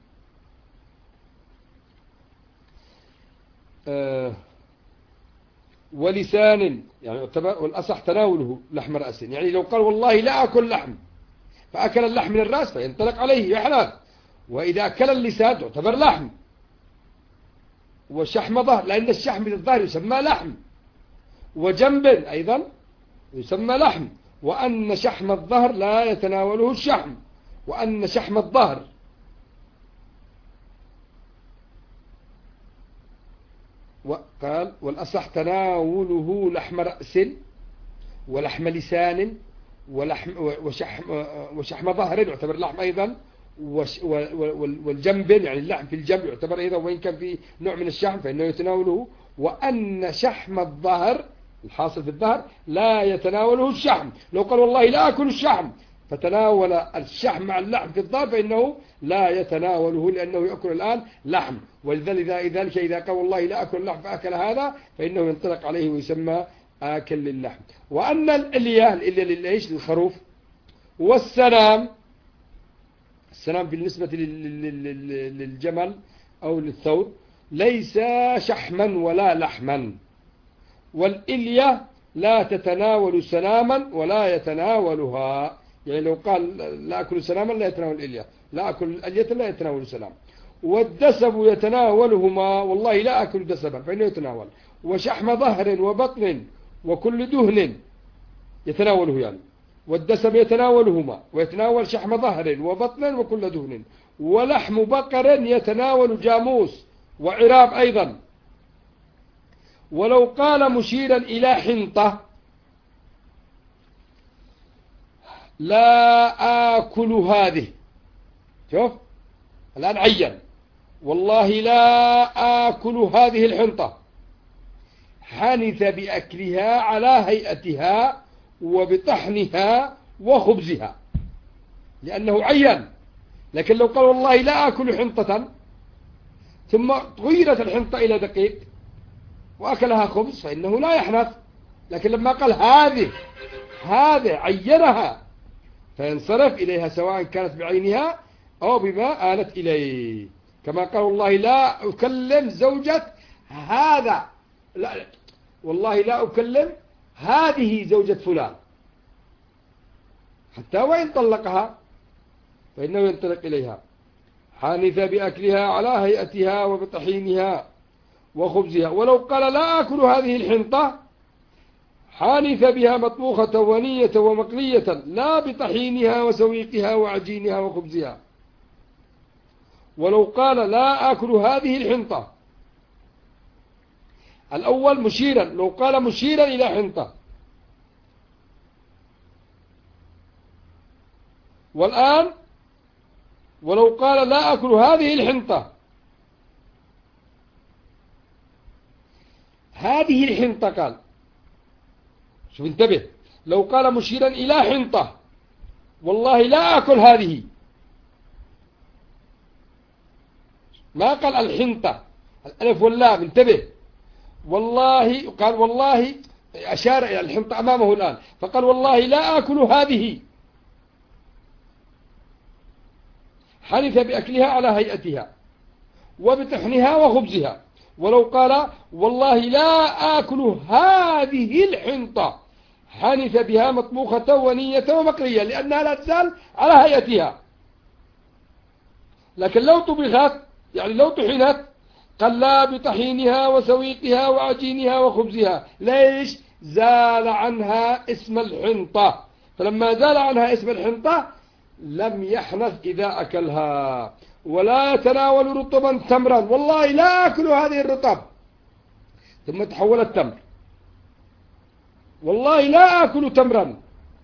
Speaker 1: ولسان، يعني والأصح تناوله لحم رأس، يعني لو قال والله لا أكل لحم فأكل اللحم من الرأس فينطلق عليه يحلال. وإذا أكل اللسان تعتبر لحم. وشحم ظهر، لأن الشحم من الظهر يسمى لحم. وجنب أيضا يسمى لحم. وأن شحم الظهر لا يتناوله الشحم، وأن شحم الظهر وقال والأصح تناوله لحم رأس ولحم لسان وشحم ظهر يعتبر لحم أيضا، والجنب يعني اللحم في الجنب يعتبر أيضا، وإن كان في نوع من الشحم فإنه يتناوله. وأن شحم الظهر، الحاصل في الظهر، لا يتناوله الشحم. لو قال والله لا أكل الشحم فتناول الشحم مع اللحم في الظهر فإنه لا يتناوله، لأنه يأكل الآن لحم. ولذلك إذا قال والله لا أكل اللحم فأكل هذا فإنه ينطلق عليه ويسمى آكل للحم. وأن الإلية للخروف والسنام، السنام بالنسبة للجمل أو للثور ليس شحما ولا لحما. والإلية لا تتناول سناما ولا يتناولها، يعني لو قال لا أكل سناما لا يتناول الإلية، لا أكل الإلية لا يتناول سنام. والدسب يتناولهما، والله لا أكل دسبا فإنه يتناول. وشحم ظهر وبطن وكل دهن يتناوله يعني. والدسم يتناولهما، ويتناول شحم ظهر وبطن وكل دهن. ولحم بقر يتناول جاموس وعراب أيضا. ولو قال مشيرا إلى حنطة لا آكل هذه، شوف الآن عين والله لا آكل هذه الحنطة، حنث بأكلها على هيئتها وبطحنها وخبزها، لأنه عين. لكن لو قال والله لا أكل حنطة ثم غيرت الحنطة إلى دقيق وأكلها خبز فإنه لا يحنث. لكن لما قال هذه عينها فينصرف إليها سواء كانت بعينها أو بما آلت إليه. كما قال والله لا أكلم زوجة هذا، لا والله لا أكلم هذه زوجة فلان، حتى وإن طلقها فإنه ينطلق إليها. حانث بأكلها على هيئتها وبطحينها وخبزها. ولو قال لا أكل هذه الحنطة حانث بها مطبوخة ونية ومقلية لا بطحينها وسويقها وعجينها وخبزها. ولو قال لا أكل هذه الحنطة الأول مشيرا، لو قال مشيرا إلى حنطة. والآن ولو قال لا أكل هذه الحنطة، هذه الحنطة قال، شوف انتبه، لو قال مشيرا إلى حنطة والله لا أكل هذه، ما قال الحنطة الألف واللام، انتبه، والله قال والله، أشار إلى الحنطة أمامه الآن، فقال والله لا أكل هذه، حنث بأكلها على هيئتها وبطحنها وخبزها. ولو قال والله لا آكل هذه الحنطة، حنث بها مطبوخة ونية ومقلية لأنها لا تزال على هيئتها. لكن لو طبخت يعني لو طحنت قال لا بطحينها وسويقها وعجينها وخبزها. ليش؟ زال عنها اسم الحنطة، فلما زال عنها اسم الحنطة لم يحنث إذا أكلها. ولا يتناول رطبا تمرا، والله لا أكل هذه الرطب، ثم تحول التمر، والله لا أكل تمرا.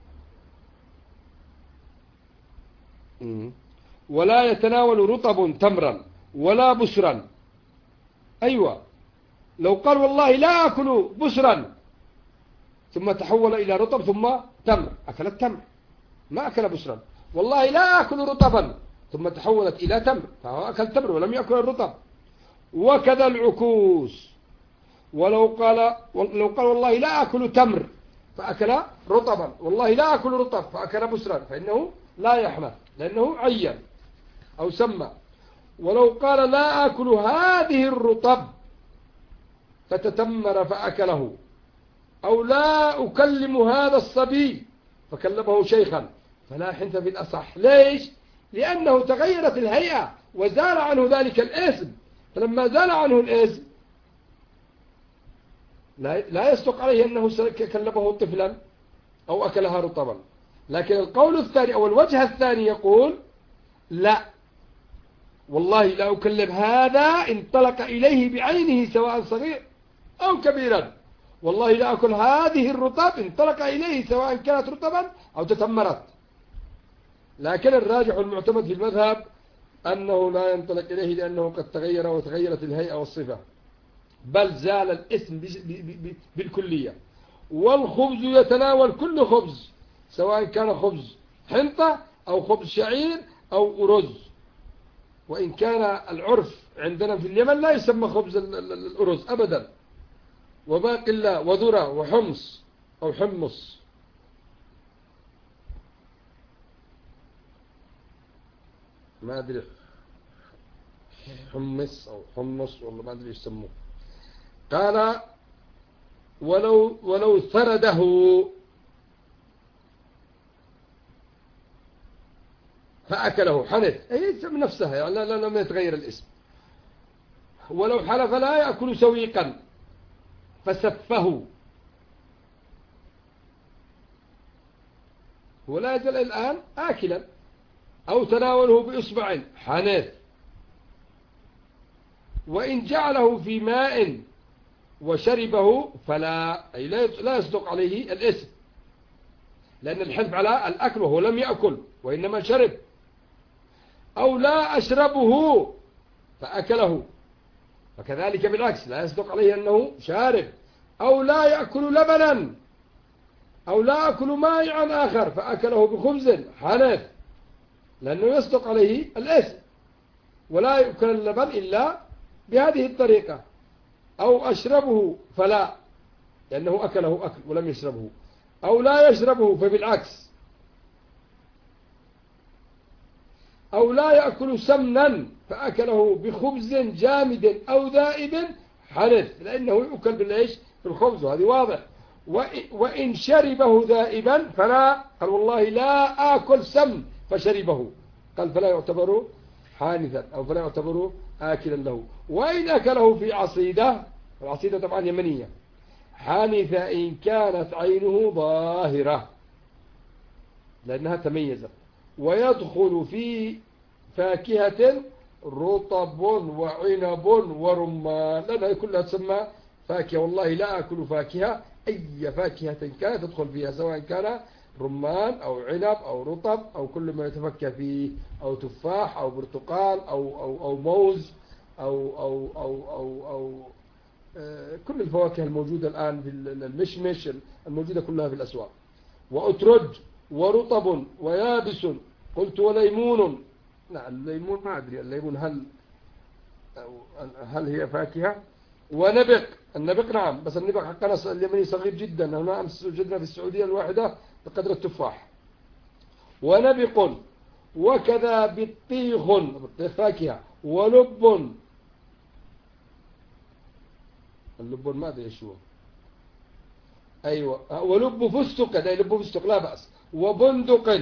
Speaker 1: ولا يتناول رطب تمرا ولا بسرا. أيوة، لو قال والله لا أكل بسرا ثم تحول إلى رطب ثم تمر، أكل التمر ما أكل بسرا. والله لا أكل رطبا ثم تحولت إلى تمر، فهو أكل تمر ولم يأكل الرطب. وكذا العكوس، ولو قال والله لا أكل تمر فأكل رطبا، والله لا أكل رطب فأكل بسرا، فإنه لا يحنث لأنه عين أو سمى. ولو قال لا أكل هذه الرطب فتتمر فأكله، أو لا أكلم هذا الصبي فكلمه شيخا، فلا حنث بالأصح. ليش؟ لأنه تغيرت الهيئة وزال عنه ذلك الاسم، فلما زال عنه الاسم لا يصدق عليه أنه كلمه طفلا أو أكلها رطبا. لكن القول الثاني أو الوجه الثاني يقول لا، والله لا أكلم هذا انطلق إليه بعينه سواء صغير أو كبيرا، والله لا أكل هذه الرطب انطلق إليه سواء كانت رطبا أو تتمرت. لكن الراجح المعتمد في المذهب أنه لا ينطلق إليه لأنه قد تغير وتغيرت الهيئة والصفة، بل زال الاسم بالكلية. والخبز يتناول كل خبز سواء كان خبز حنطة أو خبز شعير أو أرز، وإن كان العرف عندنا في اليمن لا يسمى خبز الأرز أبدا، وباقلا وذرة وحمص أو حمص. ما أدري حمص أو حمص والله ما أدري يسموه. قال ولو ثرده فأكله حنث، أي من نفسها يعني لم يتغير الاسم. ولو حلف لا يأكل سويقا فسفه، هو لا يزال الآن آكلا، أو تناوله بإصبع حنث. وإن جعله في ماء وشربه فلا، أي لا يصدق عليه الاسم، لأن الحلف على الأكل وهو لم يأكل وإنما شرب. أو لا أشربه فأكله، فكذلك بالعكس لا يصدق عليه أنه شارب. أو لا يأكل لبنا، أو لا أكل مائعا آخر فأكله بخبز حنث، لأنه يصدق عليه الاسم، ولا يأكل اللبن إلا بهذه الطريقة. أو أشربه فلا، لأنه أكله أكل ولم يشربه. أو لا يشربه فبالعكس. أو لا يأكل سمنا فأكله بخبز جامد أو ذائب حنث، لأنه يؤكل بالإيش؟ بالخبز، وهذه واضح. وإن شربه ذائبا فلا، قال والله لا آكل سمن فشربه، قال فلا يعتبر حانثا أو فلا يعتبر آكلا له. وإن أكله في عصيدة، العصيدة طبعا يمنية، حانث إن كانت عينه ظاهرة لأنها تميزت. ويدخل في فاكهة رطب وعنب ورمان، لأنها كلها تسمى فاكهة والله لا أكل فاكهة، أي فاكهة كانت تدخل فيها، سواء كان رمان أو عنب أو رطب أو كل ما يتفكه فيه، أو تفاح أو برتقال أو موز أو كل الفواكه الموجودة الآن في المشمش الموجودة كلها في الأسواق. وأترج ورطب ويابس. قلت وليمون. لا الليمون ما أدري، الليمون هل هي فاكهة؟ ونبق. النبق نعم، بس النبق حقنا اليمني صغير جدا، هنا أمس وجدنا في السعودية الواحدة بقدر التفاح. ونبق. وكذا بطيخ فاكهة. ولب. اللب ما أدري إيش هو. أيوة، ولب فستق، ده لب فستق لا بأس. وبندق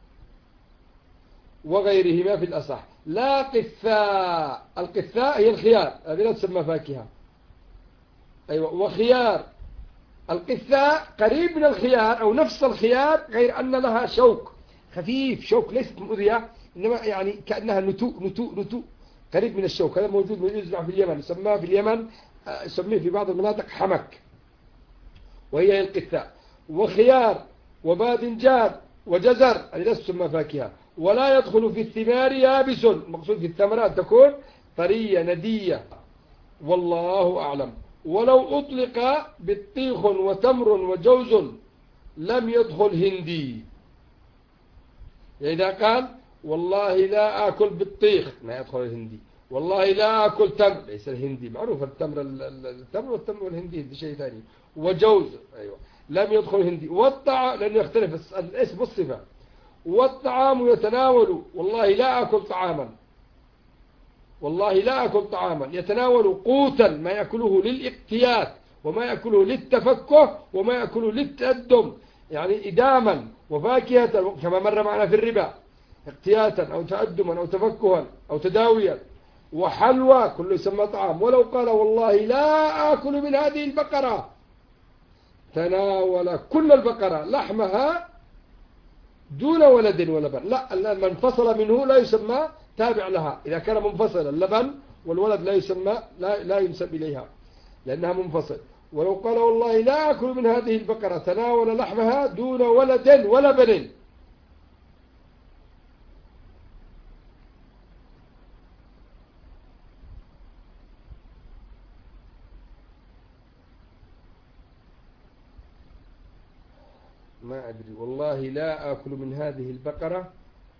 Speaker 1: وغيرهما في الأصح. لا قثاء. القثاء هي الخيار، هذه لا تسمى فاكهة. أيوة. وخيار. القثاء قريب من الخيار أو نفس الخيار، غير أن لها شوك خفيف، شوك ليست مؤذية، إنما يعني كأنها نتوء قريب من الشوك. هذا موجود يزرع في اليمن، يسمى في اليمن، يسميه في بعض المناطق حمك، وهي القثاء. وخيار وباذنجان وجزر، هذه لا تسمى فاكهة. ولا يدخل في الثمار يابس، المقصود في الثمرات تكون طرية ندية، والله أعلم. ولو أطلق بطيخ وتمر وجوز لم يدخل هندي. يعني إذا قال والله لا آكل بطيخ ما يدخل الهندي، والله لا آكل تمر ليس الهندي، معروف التمر والتمر والهندي شيء ثاني. وجوز أيوة لم يدخل الهندي. والطعام لأنه يختلف الاسم والصفة. والطعام يتناول، والله لا آكل طعاما، والله لا أكل طعاما، يتناول قوتا ما يأكله للاقتيات وما يأكله للتفكه وما يأكله للتأدم، يعني إداما وفاكهة كما مر معنا في الربا، اقتياتا أو تأدما أو تفكها أو تداويا. وحلوى كله يسمى طعام. ولو قال والله لا آكل من هذه البقرة، تناول كل البقرة لحمها دون ولد ولبن. لا، من انفصل منه لا يسمى تابع لها. إذا كان منفصل اللبن والولد لا يسمى، لا ينسب إليها لأنها منفصل. ولو قال والله لا أكل من هذه البقرة، تناول لحمها دون ولد ولبن. ما أدري، والله لا أكل من هذه البقرة،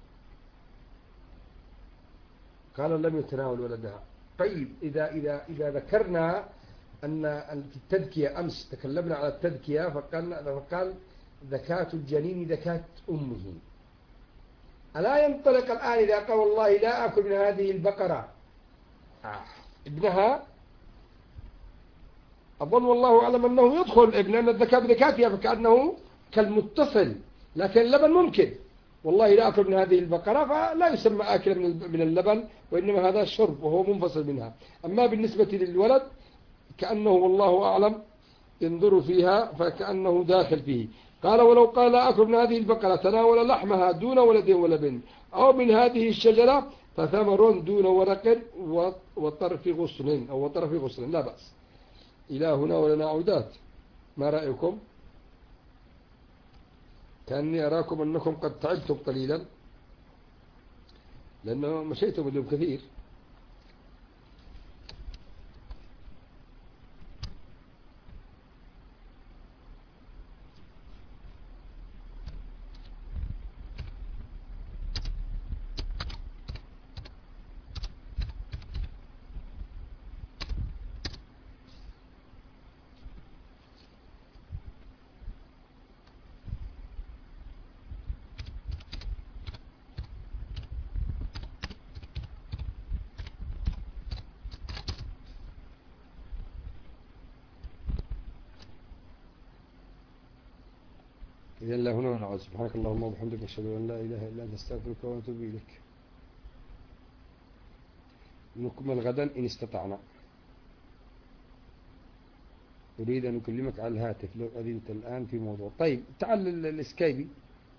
Speaker 1: قال لم يتناول ولدها. طيب إذا ذكرنا أن في التذكية أمس تكلمنا على التذكية، فقال ذكاة الجنين ذكاة أمه، ألا ينطلق الآن إذا قال والله لا أكل من هذه البقرة ابنها؟ أظن والله أعلم أنه يدخل ابن، أن الذكاة بذكاتها، فكأنه كالمتصل، لكن اللبن ممكن. والله لا أكل من هذه البقرة فلا يسمى آكل من اللبن، وإنما هذا شرب وهو منفصل منها. أما بالنسبة للولد كأنه والله أعلم ينظر فيها فكأنه داخل فيه. قال ولو قال لا أكل من هذه البقرة، تناول لحمها دون ولد ولبن، أو من هذه الشجرة، فثمر دون ورق وطرف غصن أو وطرف غصن، لا بأس. إلى هنا ولنا عودات، ما رأيكم؟ كأني أراكم أنكم قد تعبتم قليلا لأنه مشيتم اليوم كثير. إذا الله هنا ونعوذ. سبحانك اللهم وبحمدك، أشهد أن لا إله إلا أنت، أستغفرك وأتوب إليك. نكمل غدا إن استطعنا. أريد أن أكلمك على الهاتف لو أذنت الآن في موضوع. طيب تعال السكايبي.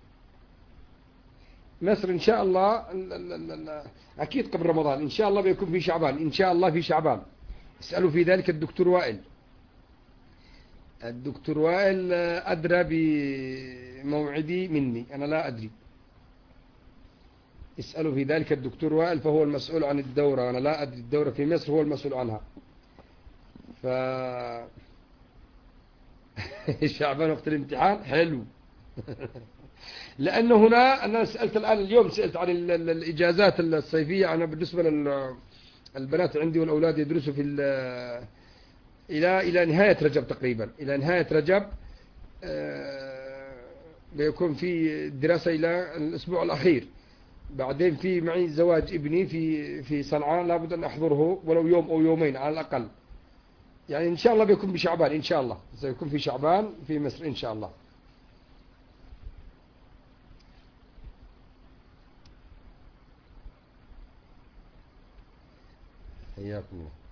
Speaker 1: مصر إن شاء الله أكيد قبل رمضان إن شاء الله بيكون في شعبان، إن شاء الله في شعبان. اسألوا في ذلك الدكتور وائل الدكتور وائل أدرى بموعدي مني، أنا لا أدري. اسألوا في ذلك الدكتور وائل، فهو المسؤول عن الدورة، أنا لا أدري. الدورة في مصر هو المسؤول عنها. ف شعبان وقت الامتحان حلو. لأنه هنا أنا سألت الآن اليوم، سألت عن الإجازات الصيفية. أنا بالنسبة للبنات عندي والأولاد يدرسوا في إلى نهاية رجب تقريبا، إلى نهاية رجب بيكون في دراسة إلى الأسبوع الأخير. بعدين في معي زواج ابني في صنعاء، لابد أن أحضره ولو يوم أو يومين على الأقل. يعني إن شاء الله بيكون بشعبان، إن شاء الله سيكون في شعبان في مصر إن شاء الله. حياكم الله.